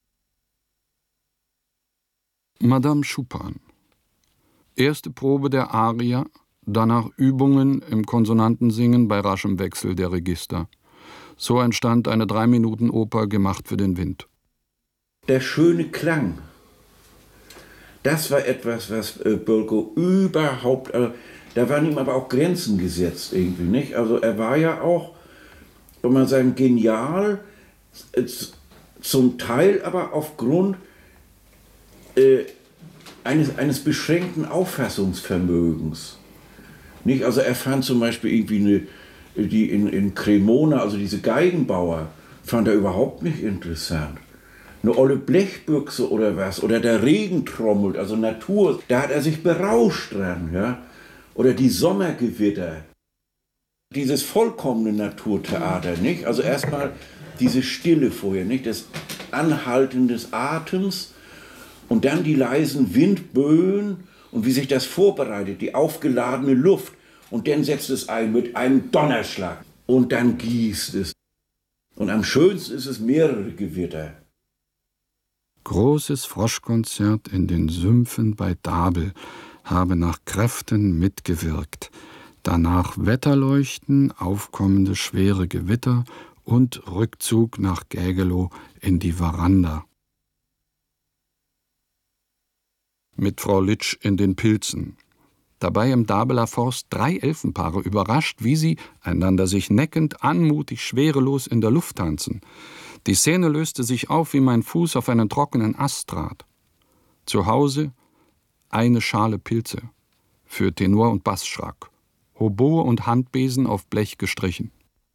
Madame Chupin. Erste Probe der Aria, danach Übungen im Konsonantensingen bei raschem Wechsel der Register. So entstand eine Drei-Minuten-Oper, gemacht für den Wind. Der schöne Klang, das war etwas, was äh, Bölkow überhaupt, äh, da waren ihm aber auch Grenzen gesetzt irgendwie, nicht? Also er war ja auch, wenn man sagen, genial, äh, zum Teil aber aufgrund äh, eines, eines beschränkten Auffassungsvermögens. Nicht? Also er fand zum Beispiel irgendwie eine, die in, in Cremona, also diese Geigenbauer, fand er überhaupt nicht interessant. Eine olle Blechbüchse oder was, oder der Regen trommelt, also Natur, da hat er sich berauscht dran, ja. Oder die Sommergewitter. Dieses vollkommene Naturtheater, nicht? Also erstmal diese Stille vorher, nicht? Das Anhalten des Atems und dann die leisen Windböen. Und wie sich das vorbereitet, die aufgeladene Luft. Und dann setzt es ein mit einem Donnerschlag. Und dann gießt es. Und am schönsten ist es mehrere Gewitter. Großes Froschkonzert in den Sümpfen bei Dabel habe nach Kräften mitgewirkt. Danach Wetterleuchten, aufkommende schwere Gewitter und Rückzug nach Gägelow in die Veranda. Mit Frau Litsch in den Pilzen. Dabei im Dabeler Forst drei Elfenpaare überrascht, wie sie, einander sich neckend, anmutig, schwerelos in der Luft tanzen. Die Szene löste sich auf, wie mein Fuß auf einen trockenen Ast trat. Zu Hause eine Schale Pilze, für Tenor und Bassschrak, Hoboe und Handbesen auf Blech gestrichen.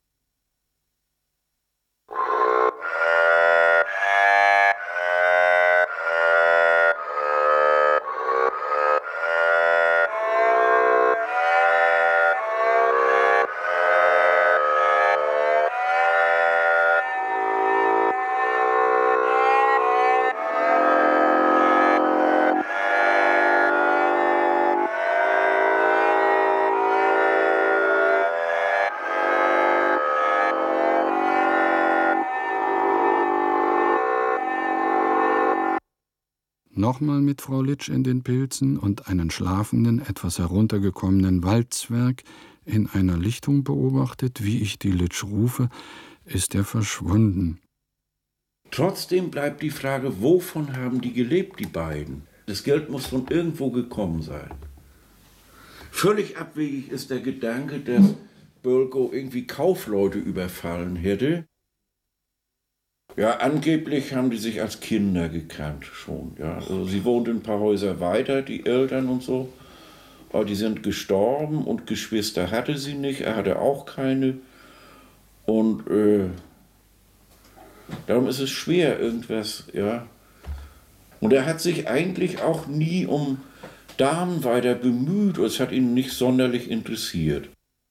Nochmal mit Frau Litsch in den Pilzen und einen schlafenden, etwas heruntergekommenen Waldzwerg in einer Lichtung beobachtet. Wie ich die Litsch rufe, ist er verschwunden. Trotzdem bleibt die Frage, wovon haben die gelebt, die beiden? Das Geld muss von irgendwo gekommen sein. Völlig abwegig ist der Gedanke, dass Bölkow irgendwie Kaufleute überfallen hätte Ja, angeblich haben die sich als Kinder gekannt schon. Ja. Also sie wohnten ein paar Häuser weiter, die Eltern und so. Aber die sind gestorben und Geschwister hatte sie nicht, er hatte auch keine. Und äh, darum ist es schwer, irgendwas, ja. Und er hat sich eigentlich auch nie um Damen weiter bemüht, es hat ihn nicht sonderlich interessiert.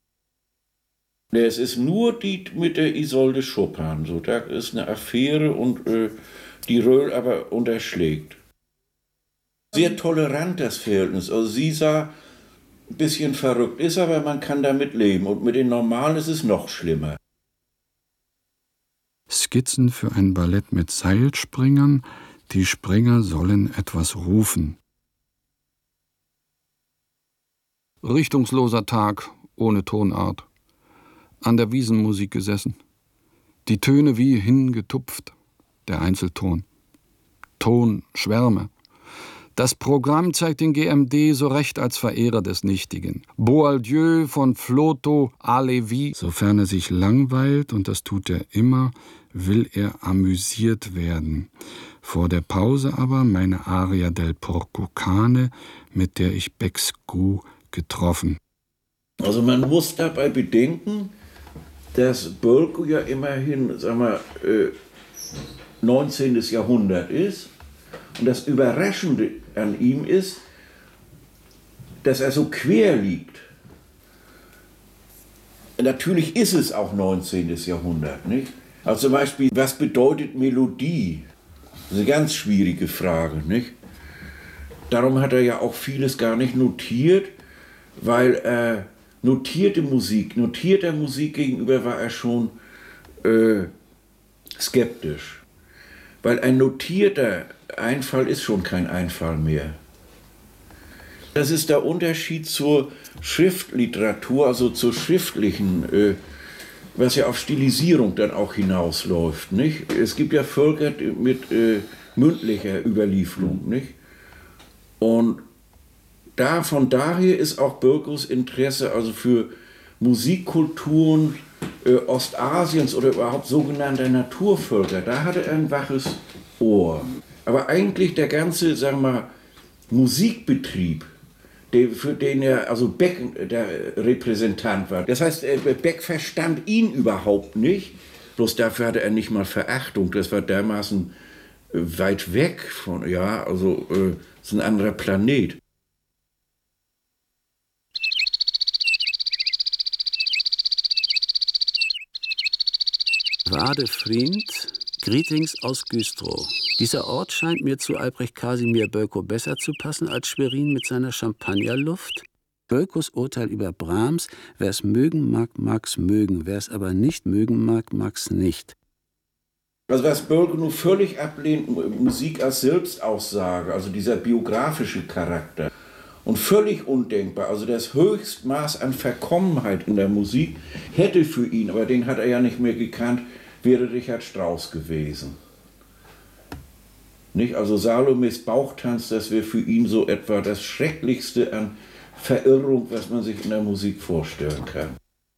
Es ist nur die mit der Isolde Chopin, so, da ist eine Affäre und äh, die Röhl aber unterschlägt. Sehr tolerant das Verhältnis, also sie sah ein bisschen verrückt ist, aber man kann damit leben und mit den Normalen ist es noch schlimmer. Skizzen für ein Ballett mit Seilspringern, die Springer sollen etwas rufen. Richtungsloser Tag, ohne Tonart. An der Wiesenmusik gesessen. Die Töne wie hingetupft, der Einzelton. Tonschwärme. Das Programm zeigt den G M D so recht als Verehrer des Nichtigen. Boieldieu von Flotow à Lévy, sofern er sich langweilt, und das tut er immer, will er amüsiert werden. Vor der Pause aber meine Aria del Porco Cane, mit der ich Becksgu getroffen. Also man muss dabei bedenken, dass Bölkow ja immerhin, sagen wir, äh, neunzehnten. Jahrhundert ist. Und das Überraschende an ihm ist, dass er so quer liegt. Natürlich ist es auch neunzehnten. Jahrhundert, nicht? Also zum Beispiel, was bedeutet Melodie? Das ist eine ganz schwierige Frage, nicht? Darum hat er ja auch vieles gar nicht notiert, weil er notierte Musik, notierter Musik gegenüber war er schon äh, skeptisch. Weil ein notierter Einfall ist schon kein Einfall mehr. Das ist der Unterschied zur Schriftliteratur, also zur schriftlichen, äh, was ja auf Stilisierung dann auch hinausläuft. Nicht? Es gibt ja Völker mit äh, mündlicher Überlieferung. Nicht? Und da, von daher ist auch Bölkows Interesse also für Musikkulturen äh, Ostasiens oder überhaupt sogenannter Naturvölker, da hatte er ein waches Ohr. Aber eigentlich der ganze, sagen wir mal, Musikbetrieb, der, für den er, also Beck der Repräsentant war, das heißt, Beck verstand ihn überhaupt nicht, bloß dafür hatte er nicht mal Verachtung, das war dermaßen weit weg von, ja, also äh, ist ein anderer Planet. Wadefried, Greetings aus Güstrow. Dieser Ort scheint mir zu Albrecht Kasimir Bölkow besser zu passen als Schwerin mit seiner Champagnerluft. Bölkows Urteil über Brahms: wer es mögen mag, mag's mögen, wer es aber nicht mögen mag, mag's nicht. Also was Bölkow nur völlig ablehnt, Musik als Selbstaussage, also dieser biografische Charakter. Und völlig undenkbar, also das Höchstmaß an Verkommenheit in der Musik hätte für ihn, aber den hat er ja nicht mehr gekannt, wäre Richard Strauss gewesen. Nicht? Also Salomes Bauchtanz, das wäre für ihn so etwa das Schrecklichste an Verirrung, was man sich in der Musik vorstellen kann.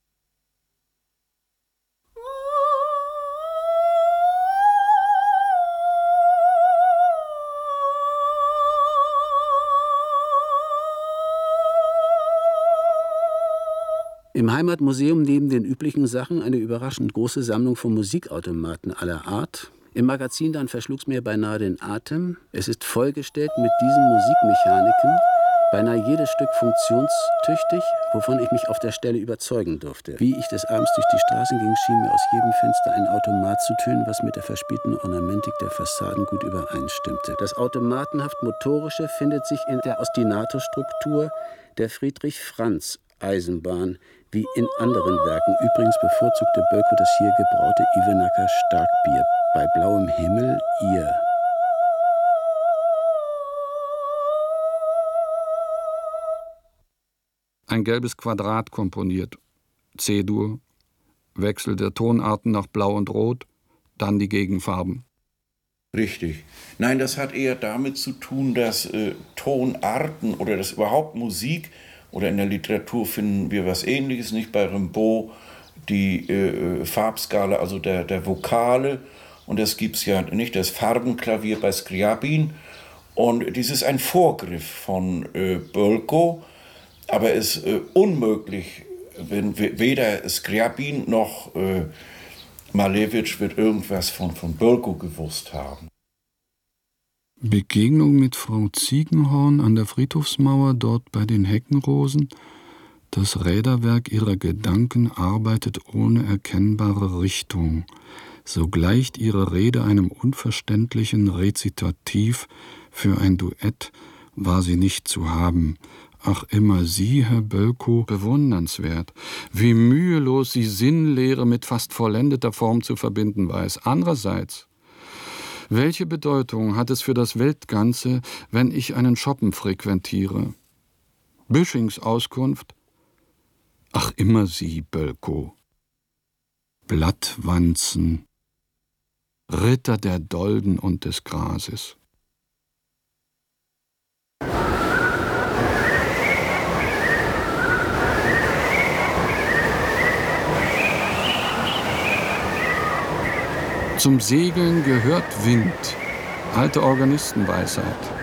Im Heimatmuseum neben den üblichen Sachen eine überraschend große Sammlung von Musikautomaten aller Art. Im Magazin dann verschlug's mir beinahe den Atem. Es ist vollgestellt mit diesen Musikmechaniken, beinahe jedes Stück funktionstüchtig, wovon ich mich auf der Stelle überzeugen durfte. Wie ich des Abends durch die Straßen ging, schien mir aus jedem Fenster ein Automat zu tönen, was mit der verspielten Ornamentik der Fassaden gut übereinstimmte. Das Automatenhaft Motorische findet sich in der Ostinato-Struktur der Friedrich-Franz-Eisenbahn, wie in anderen Werken. Übrigens bevorzugte Bölkow das hier gebraute Ivenacker Starkbier. Bei blauem Himmel ihr. Ein gelbes Quadrat komponiert. C-Dur, Wechsel der Tonarten nach Blau und Rot, dann die Gegenfarben. Richtig. Nein, das hat eher damit zu tun, dass äh, Tonarten oder dass überhaupt Musik, oder in der Literatur finden wir was Ähnliches, nicht bei Rimbaud, die äh, Farbskala, also der, der Vokale Und das gibt es ja nicht, das Farbenklavier bei Scriabin. Und dies ist ein Vorgriff von äh, Bölkow, aber es ist äh, unmöglich, wenn weder Scriabin noch äh, Malevich wird irgendwas von, von Bölkow gewusst haben. Begegnung mit Frau Ziegenhorn an der Friedhofsmauer, dort bei den Heckenrosen. Das Räderwerk ihrer Gedanken arbeitet ohne erkennbare Richtung. So gleicht ihre Rede einem unverständlichen Rezitativ. Für ein Duett war sie nicht zu haben. Ach, immer Sie, Herr Bölkow, bewundernswert, wie mühelos sie Sinnlehre mit fast vollendeter Form zu verbinden weiß. Andererseits, welche Bedeutung hat es für das Weltganze, wenn ich einen Schoppen frequentiere? Büschings Auskunft? Ach, immer Sie, Bölkow. Blattwanzen, Ritter der Dolden und des Grases. Zum Segeln gehört Wind, alte Organistenweisheit.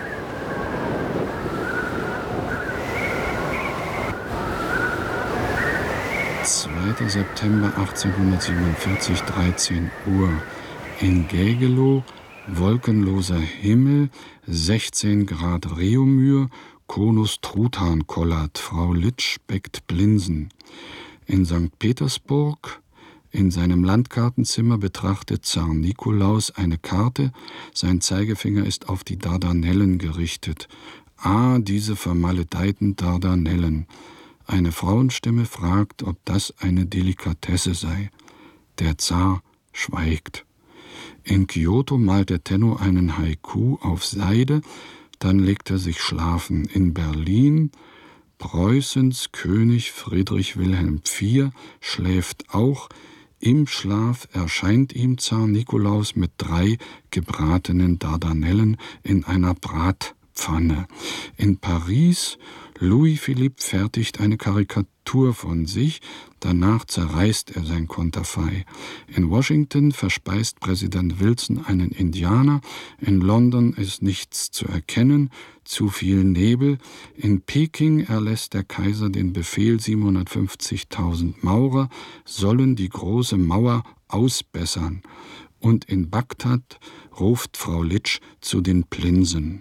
zweiter September achtzehnhundertsiebenundvierzig, dreizehn Uhr. In Gägelow, wolkenloser Himmel, sechzehn Grad Reaumur, Konus Truthahn kollert, Frau Litsch bäckt Blinsen. In Sankt Petersburg, in seinem Landkartenzimmer betrachtet Zar Nikolaus eine Karte, sein Zeigefinger ist auf die Dardanellen gerichtet. Ah, diese vermaledeiten Dardanellen. Eine Frauenstimme fragt, ob das eine Delikatesse sei. Der Zar schweigt. In Kyoto malt der Tenno einen Haiku auf Seide, dann legt er sich schlafen. In Berlin Preußens König Friedrich Wilhelm der Vierte schläft auch. Im Schlaf erscheint ihm Zar Nikolaus mit drei gebratenen Dardanellen in einer Bratpfanne. In Paris Louis-Philippe fertigt eine Karikatur von sich, danach zerreißt er sein Konterfei. In Washington verspeist Präsident Wilson einen Indianer, in London ist nichts zu erkennen, zu viel Nebel. In Peking erlässt der Kaiser den Befehl, siebenhundertfünfzigtausend Maurer sollen die große Mauer ausbessern. Und in Bagdad ruft Frau Litsch zu den Plinsen.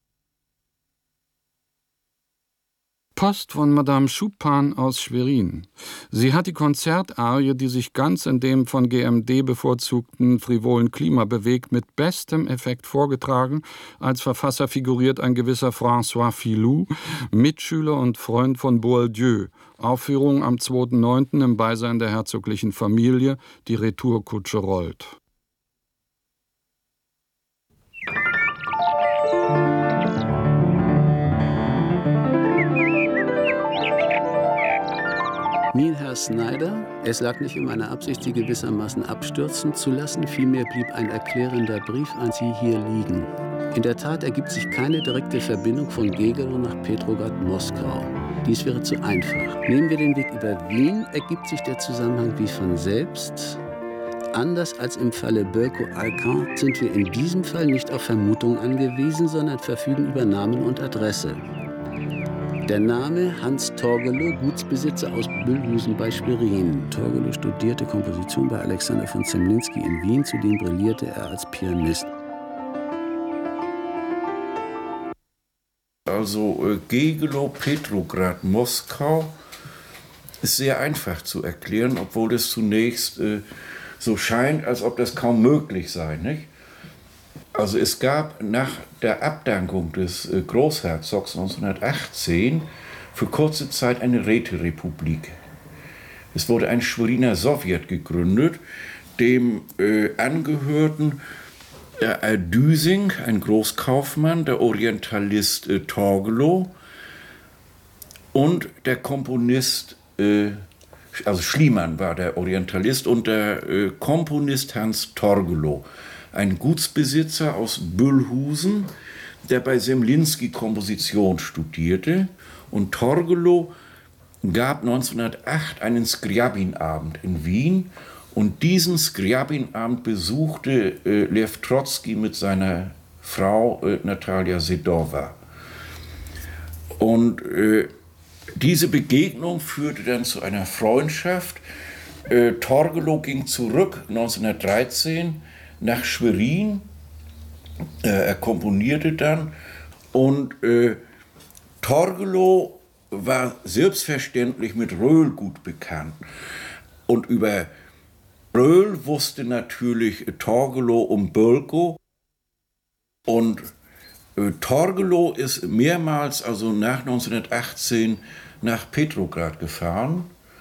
Post von Madame Chupin aus Schwerin. Sie hat die Konzertarie, die sich ganz in dem von G M D bevorzugten frivolen Klima bewegt, mit bestem Effekt vorgetragen. Als Verfasser figuriert ein gewisser François Filou, Mitschüler und Freund von Boieldieu. Aufführung am zweiten neunten im Beisein der herzoglichen Familie. Die Retourkutsche rollt. Mir, Herr Snyder, es lag nicht in meiner Absicht, Sie gewissermaßen abstürzen zu lassen. Vielmehr blieb ein erklärender Brief an Sie hier liegen. In der Tat ergibt sich keine direkte Verbindung von Gägelow nach Petrograd-Moskau. Dies wäre zu einfach. Nehmen wir den Weg über Wien, ergibt sich der Zusammenhang wie von selbst. Anders als im Falle Bölkow-Alcan sind wir in diesem Fall nicht auf Vermutungen angewiesen, sondern verfügen über Namen und Adresse. Der Name Hans Torgelow, Gutsbesitzer aus Bühlhusen bei Schwerin. Torgelow studierte Komposition bei Alexander von Zemlinsky in Wien, zudem brillierte er als Pianist. Also äh, Gägelow, Petrograd, Moskau ist sehr einfach zu erklären, obwohl es zunächst äh, so scheint, als ob das kaum möglich sei, nicht? Also es gab nach der Abdankung des Großherzogs neunzehnhundertachtzehn für kurze Zeit eine Räterepublik. Es wurde ein Schweriner Sowjet gegründet, dem äh, angehörten der Düsing, ein Großkaufmann, der Orientalist äh, Torgelow und der Komponist, äh, also Schliemann war der Orientalist und der äh, Komponist Hans Torgelow. Ein Gutsbesitzer aus Bühlhusen, der bei Zemlinsky Komposition studierte. Und Torgelow gab neunzehnhundertacht einen Scriabin-Abend in Wien Und diesen Skriabin-Abend besuchte äh, Lew Trotzki mit seiner Frau äh, Natalia Sedova. Und äh, diese Begegnung führte dann zu einer Freundschaft. Äh, Torgelow ging zurück neunzehnhundertdreizehn nach Schwerin. Äh, er komponierte dann. Und äh, Torgelow war selbstverständlich mit Röhl gut bekannt. Und über Röhl wusste natürlich Torgelow um Bölkow. Und äh, Torgelow ist mehrmals, also nach neunzehnhundertachtzehn, nach Petrograd gefahren.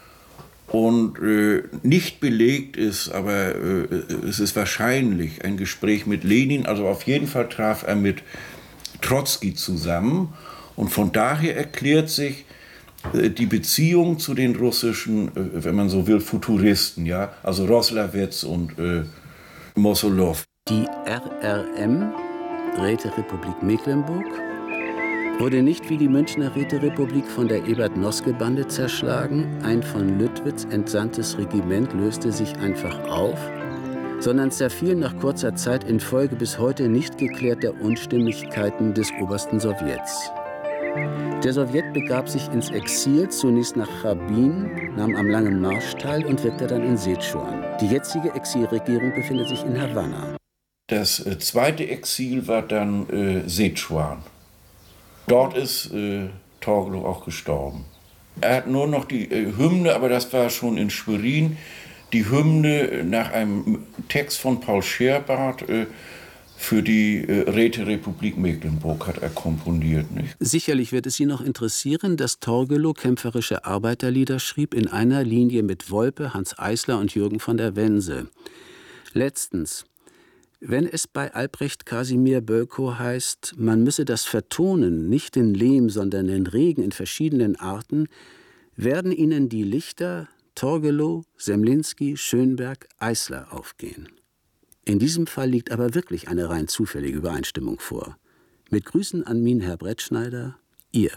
Und äh, nicht belegt ist, aber äh, es ist wahrscheinlich ein Gespräch mit Lenin. Also auf jeden Fall traf er mit Trotzki zusammen. Und von daher erklärt sich äh, die Beziehung zu den russischen, äh, wenn man so will, Futuristen, ja, also Roslawetz und äh, Mosolow. Die R R M, Räterepublik Mecklenburg, wurde nicht wie die Münchner Räterepublik von der Ebert-Noske-Bande zerschlagen, ein von Lüttwitz entsandtes Regiment löste sich einfach auf, sondern zerfiel nach kurzer Zeit infolge bis heute nicht geklärter Unstimmigkeiten des obersten Sowjets. Der Sowjet begab sich ins Exil, zunächst nach Chabin, nahm am Langen Marsch teil und wirkte dann in Szechuan. Die jetzige Exilregierung befindet sich in Havanna. Das äh, zweite Exil war dann äh, Szechuan. Dort ist äh, Torgelow auch gestorben. Er hat nur noch die äh, Hymne, aber das war schon in Schwerin, die Hymne nach einem Text von Paul Scherbart äh, für die äh, Räterepublik Mecklenburg hat er komponiert. Nicht? Sicherlich wird es Sie noch interessieren, dass Torgelow kämpferische Arbeiterlieder schrieb in einer Linie mit Wolpe, Hans Eisler und Jürgen von der Wense. Letztens: Wenn es bei Albrecht Kasimir Bölkow heißt, man müsse das vertonen, nicht den Lehm, sondern den Regen in verschiedenen Arten, werden Ihnen die Lichter Torgelow, Semlinski, Schönberg, Eisler aufgehen. In diesem Fall liegt aber wirklich eine rein zufällige Übereinstimmung vor. Mit Grüßen an Minherr Brettschneider, Ihr.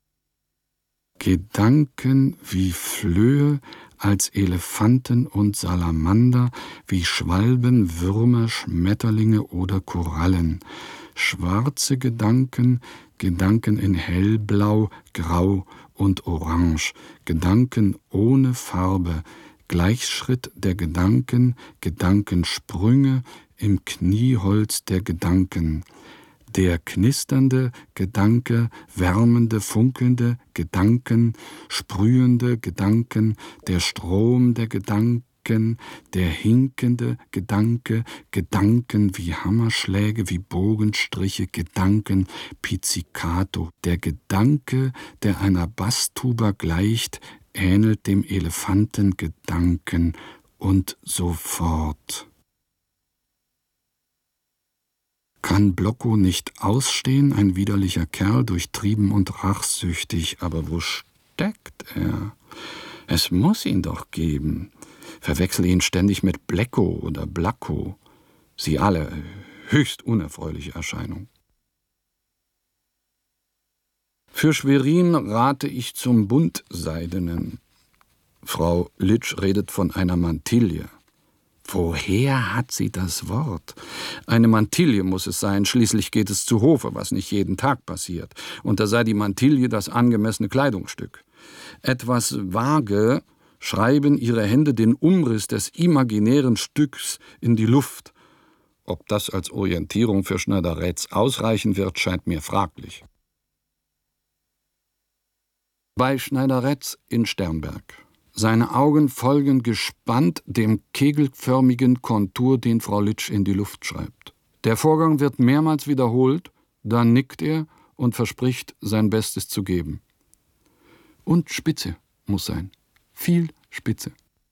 Gedanken wie Flöhe, als Elefanten und Salamander, wie Schwalben, Würmer, Schmetterlinge oder Korallen. Schwarze Gedanken, Gedanken in hellblau, grau und orange, Gedanken ohne Farbe, Gleichschritt der Gedanken, Gedankensprünge im Knieholz der Gedanken. Der knisternde Gedanke, wärmende, funkelnde Gedanken, sprühende Gedanken, der Strom der Gedanken, der hinkende Gedanke, Gedanken wie Hammerschläge, wie Bogenstriche, Gedanken, Pizzicato. Der Gedanke, der einer Basstuba gleicht, ähnelt dem Elefantengedanken und so fort. Kann Blockow nicht ausstehen, ein widerlicher Kerl, durchtrieben und rachsüchtig, aber wo steckt er? Es muss ihn doch geben. Verwechsel ihn ständig mit Bleckow oder Blackow. Sie alle, höchst unerfreuliche Erscheinung. Für Schwerin rate ich zum Buntseidenen. Frau Litsch redet von einer Mantille. Woher hat sie das Wort? Eine Mantille muss es sein, schließlich geht es zu Hofe, was nicht jeden Tag passiert. Und da sei die Mantille das angemessene Kleidungsstück. Etwas vage schreiben ihre Hände den Umriss des imaginären Stücks in die Luft. Ob das als Orientierung für Schneider-Rätz ausreichen wird, scheint mir fraglich. Bei Schneider-Rätz in Sternberg. Seine Augen folgen gespannt dem kegelförmigen Kontur, den Frau Litsch in die Luft schreibt. Der Vorgang wird mehrmals wiederholt, dann nickt er und verspricht, sein Bestes zu geben. Und Spitze muss sein. Viel Spitze.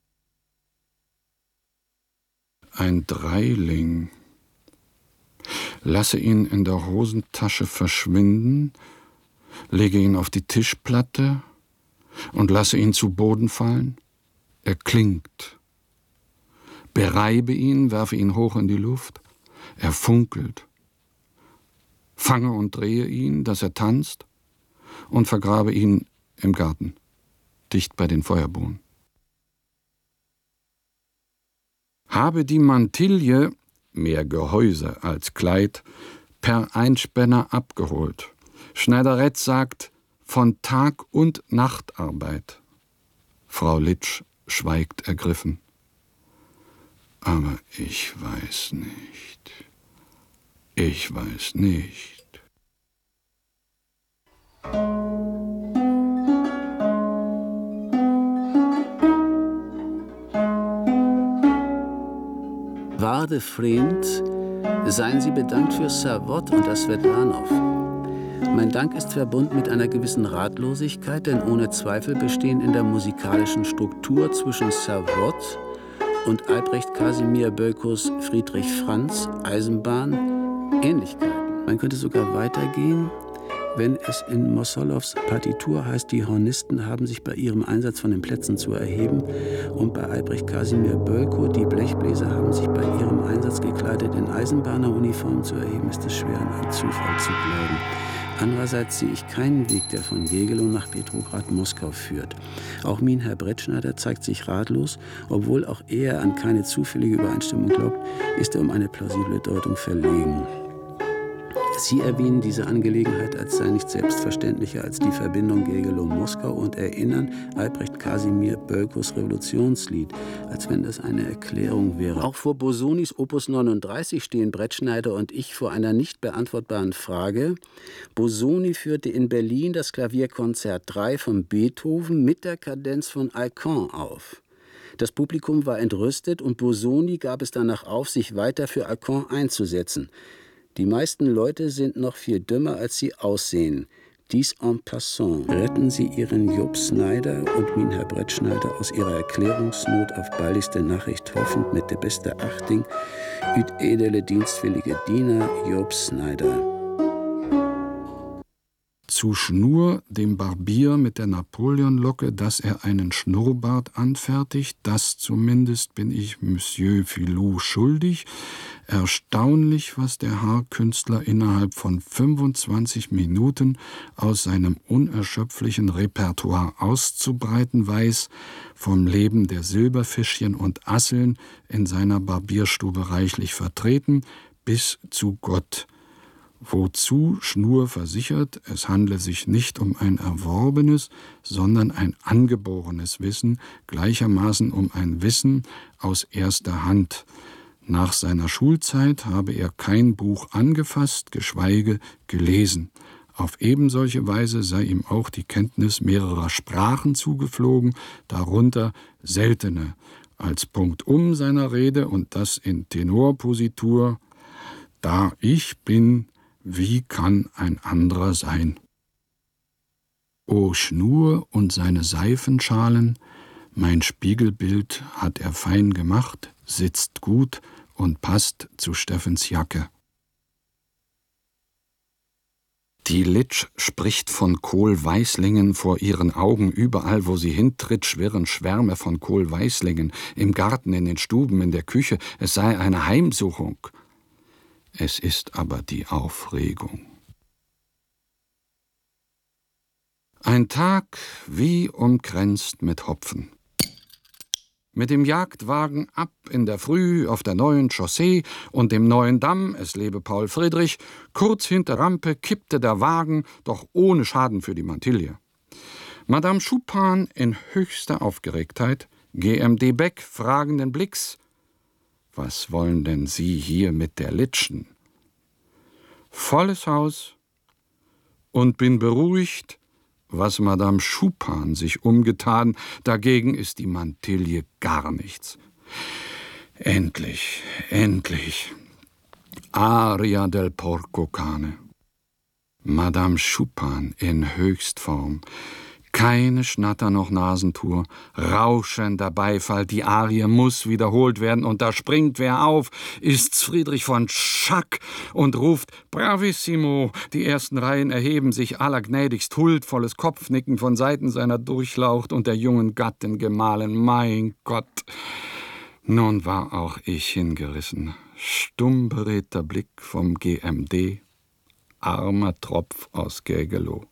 Ein Dreiling. Lasse ihn in der Hosentasche verschwinden, lege ihn auf die Tischplatte und lasse ihn zu Boden fallen. Er klingt. Bereibe ihn, werfe ihn hoch in die Luft. Er funkelt. Fange und drehe ihn, dass er tanzt, und vergrabe ihn im Garten, dicht bei den Feuerbohnen. habe die Mantille, mehr Gehäuse als Kleid, per Einspänner abgeholt. Schneiderett sagt, von Tag- und Nachtarbeit. Frau Litsch schweigt ergriffen. Aber ich weiß nicht. Ich weiß nicht. Warde Freund, seien Sie bedankt für Savot und das Svetlanov. Mein Dank ist verbunden mit einer gewissen Ratlosigkeit, denn ohne Zweifel bestehen in der musikalischen Struktur zwischen Savot und Albrecht Kasimir Bölkows Friedrich Franz Eisenbahn Ähnlichkeiten. Man könnte sogar weitergehen, wenn es in Mossolows Partitur heißt, die Hornisten haben sich bei ihrem Einsatz von den Plätzen zu erheben, und bei Albrecht Kasimir Bölkow, die Blechbläser haben sich bei ihrem Einsatz gekleidet in Eisenbahneruniform zu erheben, ist es schwer, an einen Zufall zu glauben. Andererseits sehe ich keinen Weg, der von Gegelow nach Petrograd-Moskau führt. Auch Minherr Brettschneider zeigt sich ratlos, obwohl auch er an keine zufällige Übereinstimmung glaubt, ist er um eine plausible Deutung verlegen. Sie erwähnen diese Angelegenheit als sei nicht selbstverständlicher als die Verbindung Gegelow-Moskau und erinnern Albrecht Kasimir Bölkows Revolutionslied, als wenn das eine Erklärung wäre. Auch vor Bosonis Opus neununddreißig stehen Brettschneider und ich vor einer nicht beantwortbaren Frage. Bosoni führte in Berlin das Klavierkonzert drei von Beethoven mit der Kadenz von Alcan auf. Das Publikum war entrüstet und Bosoni gab es danach auf, sich weiter für Alcan einzusetzen. Die meisten Leute sind noch viel dümmer, als sie aussehen. Dies en passant. Retten Sie Ihren Job Snyder und Minherr Brettschneider aus ihrer Erklärungsnot auf baldigste Nachricht hoffend mit der beste Achtung, üt edele dienstwillige Diener Job Snyder. Zu Schnur, dem Barbier mit der Napoleonlocke, dass er einen Schnurrbart anfertigt, das zumindest bin ich Monsieur Filou schuldig. Erstaunlich, was der Haarkünstler innerhalb von fünfundzwanzig Minuten aus seinem unerschöpflichen Repertoire auszubreiten weiß, vom Leben der Silberfischchen und Asseln in seiner Barbierstube reichlich vertreten, bis zu Gott. Wozu Schnur versichert, es handle sich nicht um ein erworbenes, sondern ein angeborenes Wissen, gleichermaßen um ein Wissen aus erster Hand. Nach seiner Schulzeit habe er kein Buch angefasst, geschweige gelesen. Auf ebensolche Weise sei ihm auch die Kenntnis mehrerer Sprachen zugeflogen, darunter seltene, als Punktum seiner Rede und das in Tenorpositur: Da ich bin, wie kann ein anderer sein? O Schnur und seine Seifenschalen, mein Spiegelbild hat er fein gemacht, sitzt gut und passt zu Steffens Jacke. Die Litsch spricht von Kohlweißlingen vor ihren Augen. Überall, wo sie hintritt, schwirren Schwärme von Kohlweißlingen. Im Garten, in den Stuben, in der Küche. Es sei eine Heimsuchung. Es ist aber die Aufregung. Ein Tag wie umkränzt mit Hopfen. Mit dem Jagdwagen ab in der Früh auf der neuen Chaussee und dem neuen Damm, es lebe Paul Friedrich, kurz hinter Rampe kippte der Wagen, doch ohne Schaden für die Mantille. Madame Chupin in höchster Aufgeregtheit, G M D Beck fragenden Blicks: Was wollen denn Sie hier mit der Litschen? Volles Haus und bin beruhigt, was Madame Chupin sich umgetan, dagegen ist die Mantille gar nichts. Endlich, endlich. Aria del Porco Cane. Madame Chupin in Höchstform. Keine Schnatter noch Nasentour, rauschender Beifall, die Arie muss wiederholt werden und da springt wer auf, ist's Friedrich von Schack und ruft Bravissimo, die ersten Reihen erheben sich, allergnädigst huldvolles Kopfnicken von Seiten seiner durchlaucht und der jungen Gattin gemahlen, mein Gott. Nun war auch ich hingerissen, stumm beredter Blick vom G M D, armer Tropf aus Gegelow.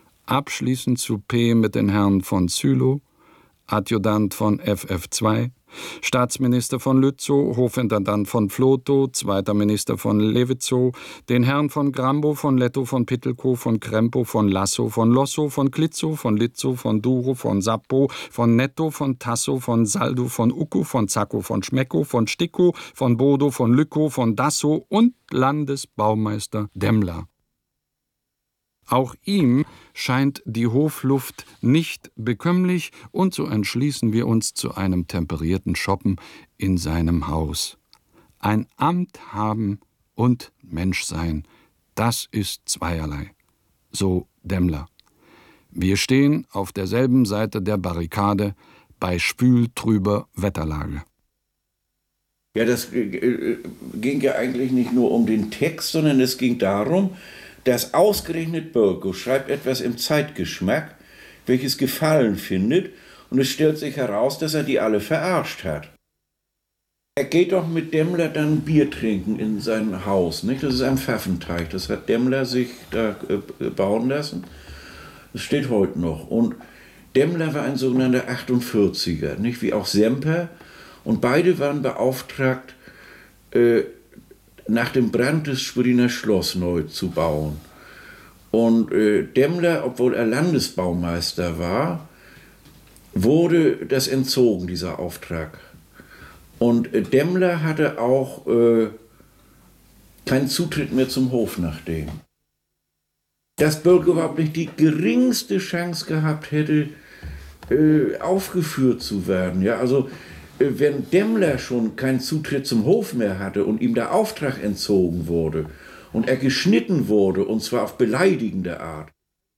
Abschließend zu P mit den Herren von Zylow, Adjutant von F F zwei, Staatsminister von Lützow, Hofintendant von Vlotho, zweiter Minister von Lewitzow, den Herrn von Grambow, von Lettow, von Pittelkow, von Krempow, von Lassow, von Lossow, von Klitzow, von Litzow, von Durow, von Sappow, von Nettow, von Tassow, von Saldow, von Uckow, von Zackow, von Schmeckow, von Stickow, von Bodow, von Lückow, von Dassow und Landesbaumeister Demmler. Auch ihm scheint die Hofluft nicht bekömmlich, und so entschließen wir uns zu einem temperierten Shoppen in seinem Haus. Ein Amt haben und Mensch sein, das ist zweierlei. So Demmler. Wir stehen auf derselben Seite der Barrikade bei spültrüber Wetterlage. Ja, das äh, ging ja eigentlich nicht nur um den Text, sondern es ging darum, dass ausgerechnet Bölkow schreibt etwas im Zeitgeschmack, welches Gefallen findet, und es stellt sich heraus, dass er die alle verarscht hat. Er geht doch mit Demmler dann Bier trinken in sein Haus, nicht? Das ist ein Pfaffenteich, das hat Demmler sich da äh, bauen lassen. Das steht heute noch. Und Demmler war ein sogenannter achtundvierziger, nicht? Wie auch Semper, und beide waren beauftragt, äh, nach dem Brand des Schweriner Schloss neu zu bauen. Und äh, Demmler, obwohl er Landesbaumeister war, wurde das entzogen, dieser Auftrag. Und äh, Demmler hatte auch äh, keinen Zutritt mehr zum Hof nachdem. Dass Bölkow überhaupt nicht die geringste Chance gehabt hätte, äh, aufgeführt zu werden. Ja, also wenn Demmler schon keinen Zutritt zum Hof mehr hatte und ihm der Auftrag entzogen wurde und er geschnitten wurde, und zwar auf beleidigende Art.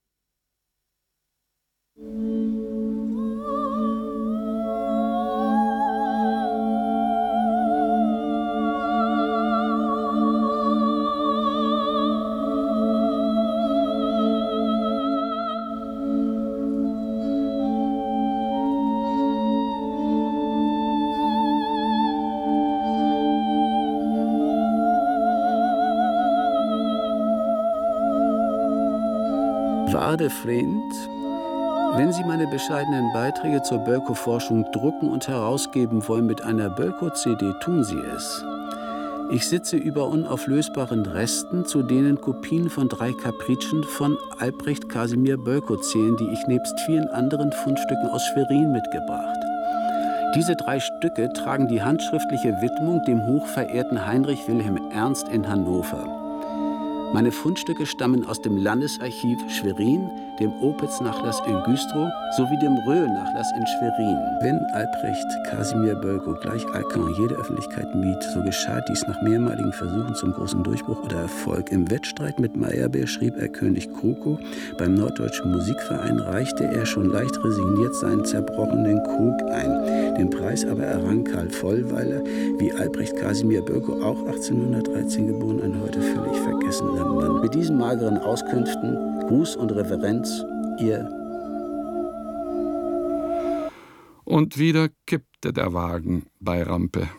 Wade Vriend, wenn Sie meine bescheidenen Beiträge zur Bölkow-Forschung drucken und herausgeben wollen mit einer Bölkow-C D, tun Sie es. Ich sitze über unauflösbaren Resten, zu denen Kopien von drei Capricen von Albrecht Casimir Bölkow zählen, die ich nebst vielen anderen Fundstücken aus Schwerin mitgebracht. Diese drei Stücke tragen die handschriftliche Widmung dem hochverehrten Heinrich Wilhelm Ernst in Hannover. Meine Fundstücke stammen aus dem Landesarchiv Schwerin, dem Opitz-Nachlass in Güstrow sowie dem Röhl-Nachlass in Schwerin. Wenn Albrecht Casimir Bölkow gleich Alcan jede Öffentlichkeit mied, so geschah dies nach mehrmaligen Versuchen zum großen Durchbruch oder Erfolg. Im Wettstreit mit Meyerbeer schrieb er König Kroko. Beim Norddeutschen Musikverein reichte er schon leicht resigniert seinen zerbrochenen Krug ein. Den Preis aber errang Karl Vollweiler, wie Albrecht Casimir Bölkow, auch achtzehnhundertdreizehn geboren, ein heute völlig vergessener Mann. Mit diesen mageren Auskünften Gruß und Reverenz, Ihr. Und wieder kippte der Wagen bei Rampe.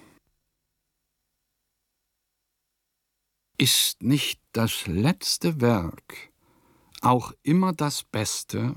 Ist nicht das letzte Werk auch immer das Beste?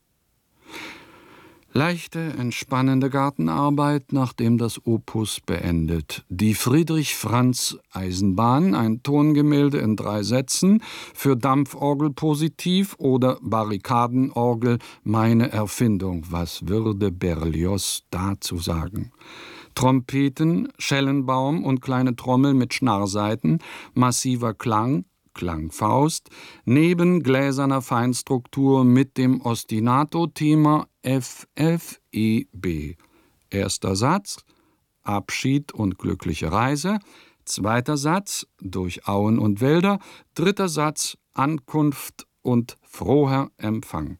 Leichte, entspannende Gartenarbeit, nachdem das Opus beendet. Die Friedrich-Franz-Eisenbahn, ein Tongemälde in drei Sätzen, für Dampforgel positiv oder Barrikadenorgel meine Erfindung. Was würde Berlioz dazu sagen? Trompeten, Schellenbaum und kleine Trommel mit Schnarrsaiten, massiver Klang, Klangfaust, neben gläserner Feinstruktur mit dem Ostinato-Thema F F E B. Erster Satz, Abschied und glückliche Reise. Zweiter Satz, durch Auen und Wälder. Dritter Satz, Ankunft und froher Empfang.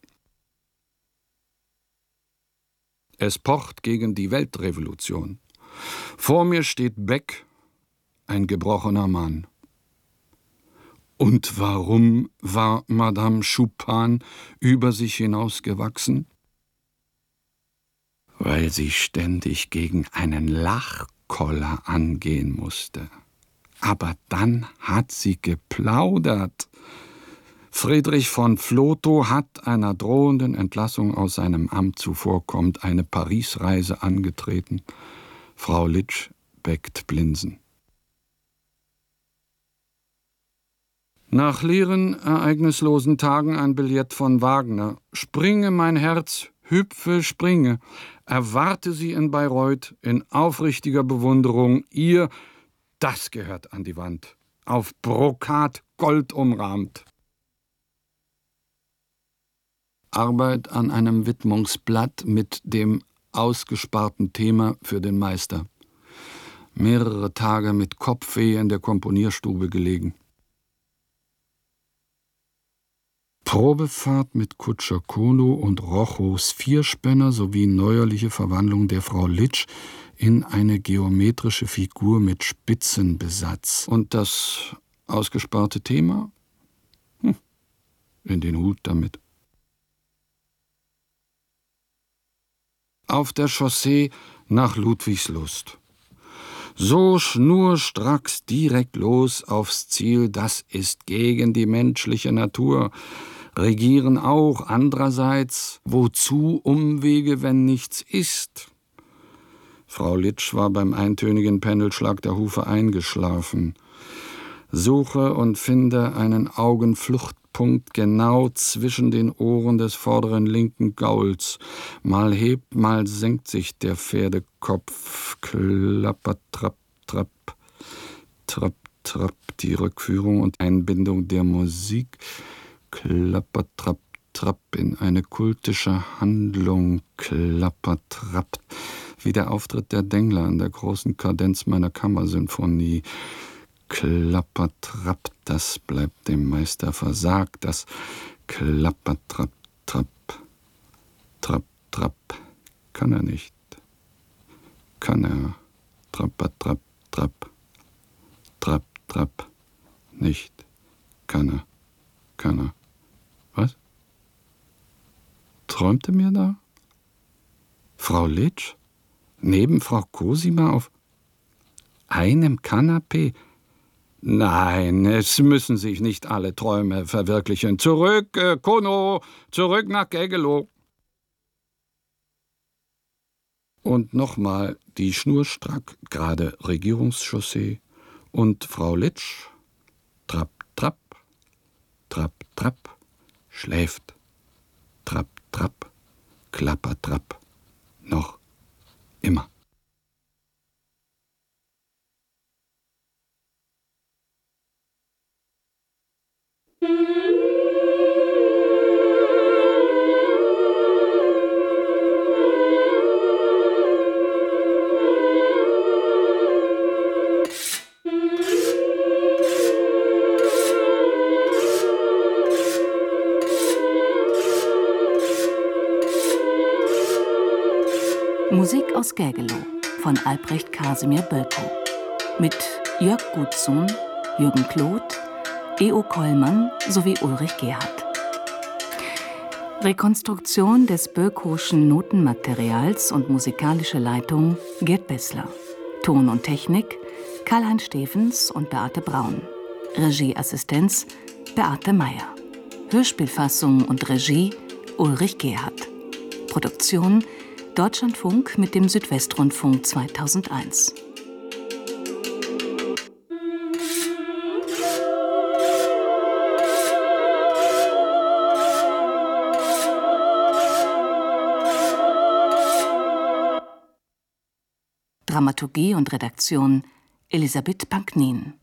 Es pocht gegen die Weltrevolution. Vor mir steht Beck, ein gebrochener Mann. Und warum war Madame Chupin über sich hinausgewachsen? Weil sie ständig gegen einen Lachkoller angehen musste. Aber dann hat sie geplaudert. Friedrich von Vlotho hat einer drohenden Entlassung aus seinem Amt zuvorkommend eine Parisreise angetreten. Frau Litsch bäckt Blinsen. Nach leeren, ereignislosen Tagen ein Billett von Wagner. Springe, mein Herz, hüpfe, springe. Erwarte sie in Bayreuth in aufrichtiger Bewunderung. Ihr, das gehört an die Wand. Auf Brokat Gold umrahmt. Arbeit an einem Widmungsblatt mit dem ausgesparten Thema für den Meister. Mehrere Tage mit Kopfweh in der Komponierstube gelegen. Probefahrt mit Kutscher Kono und Rochos Vierspänner sowie neuerliche Verwandlung der Frau Litsch in eine geometrische Figur mit Spitzenbesatz. Und das ausgesparte Thema? Hm, in den Hut damit. Auf der Chaussee nach Ludwigslust. So schnurstracks direkt los aufs Ziel, das ist gegen die menschliche Natur. Regieren auch andererseits, wozu Umwege, wenn nichts ist? Frau Litsch war beim eintönigen Pendelschlag der Hufe eingeschlafen. Suche und finde einen Augenfluchtpunkt genau zwischen den Ohren des vorderen linken Gauls. Mal hebt, mal senkt sich der Pferdekopf. Klapper, trapp, trapp, trapp, trapp. Die Rückführung und Einbindung der Musik. Klapper, trapp, trapp in eine kultische Handlung. Klapper, trapp. Wie der Auftritt der Dengler in der großen Kadenz meiner Kammersymphonie. Klapper, trapp, das bleibt dem Meister versagt. Das Klapper, trapp, trapp, trapp, trapp. Kann er nicht. Kann er. Trapper, trapp, trapp, trapp, trapp. Nicht. Kann er. Kann er. Was? Träumte mir da? Frau Litsch? Neben Frau Cosima auf einem Kanapee? Nein, es müssen sich nicht alle Träume verwirklichen. Zurück, äh, Kono, zurück nach Gägelow. Und nochmal die schnurstrack gerade Regierungschaussee und Frau Litsch, trapp, trapp, trapp, trapp, schläft, trapp, trapp, klapper, trapp, noch immer. Musik aus Gägelow von Albrecht Kasimir Bölkow mit Jörg Gutzun, Jürgen Kloth, E O Kollmann sowie Ulrich Gerhardt. Rekonstruktion des Bölkowschen Notenmaterials und musikalische Leitung Gerd Bessler. Ton und Technik Karl-Heinz Steffens und Beate Braun. Regieassistenz Beate Meyer. Hörspielfassung und Regie Ulrich Gerhardt. Produktion Deutschlandfunk mit dem Südwestrundfunk zweitausendeins. Dramaturgie und Redaktion Elisabeth Panknin.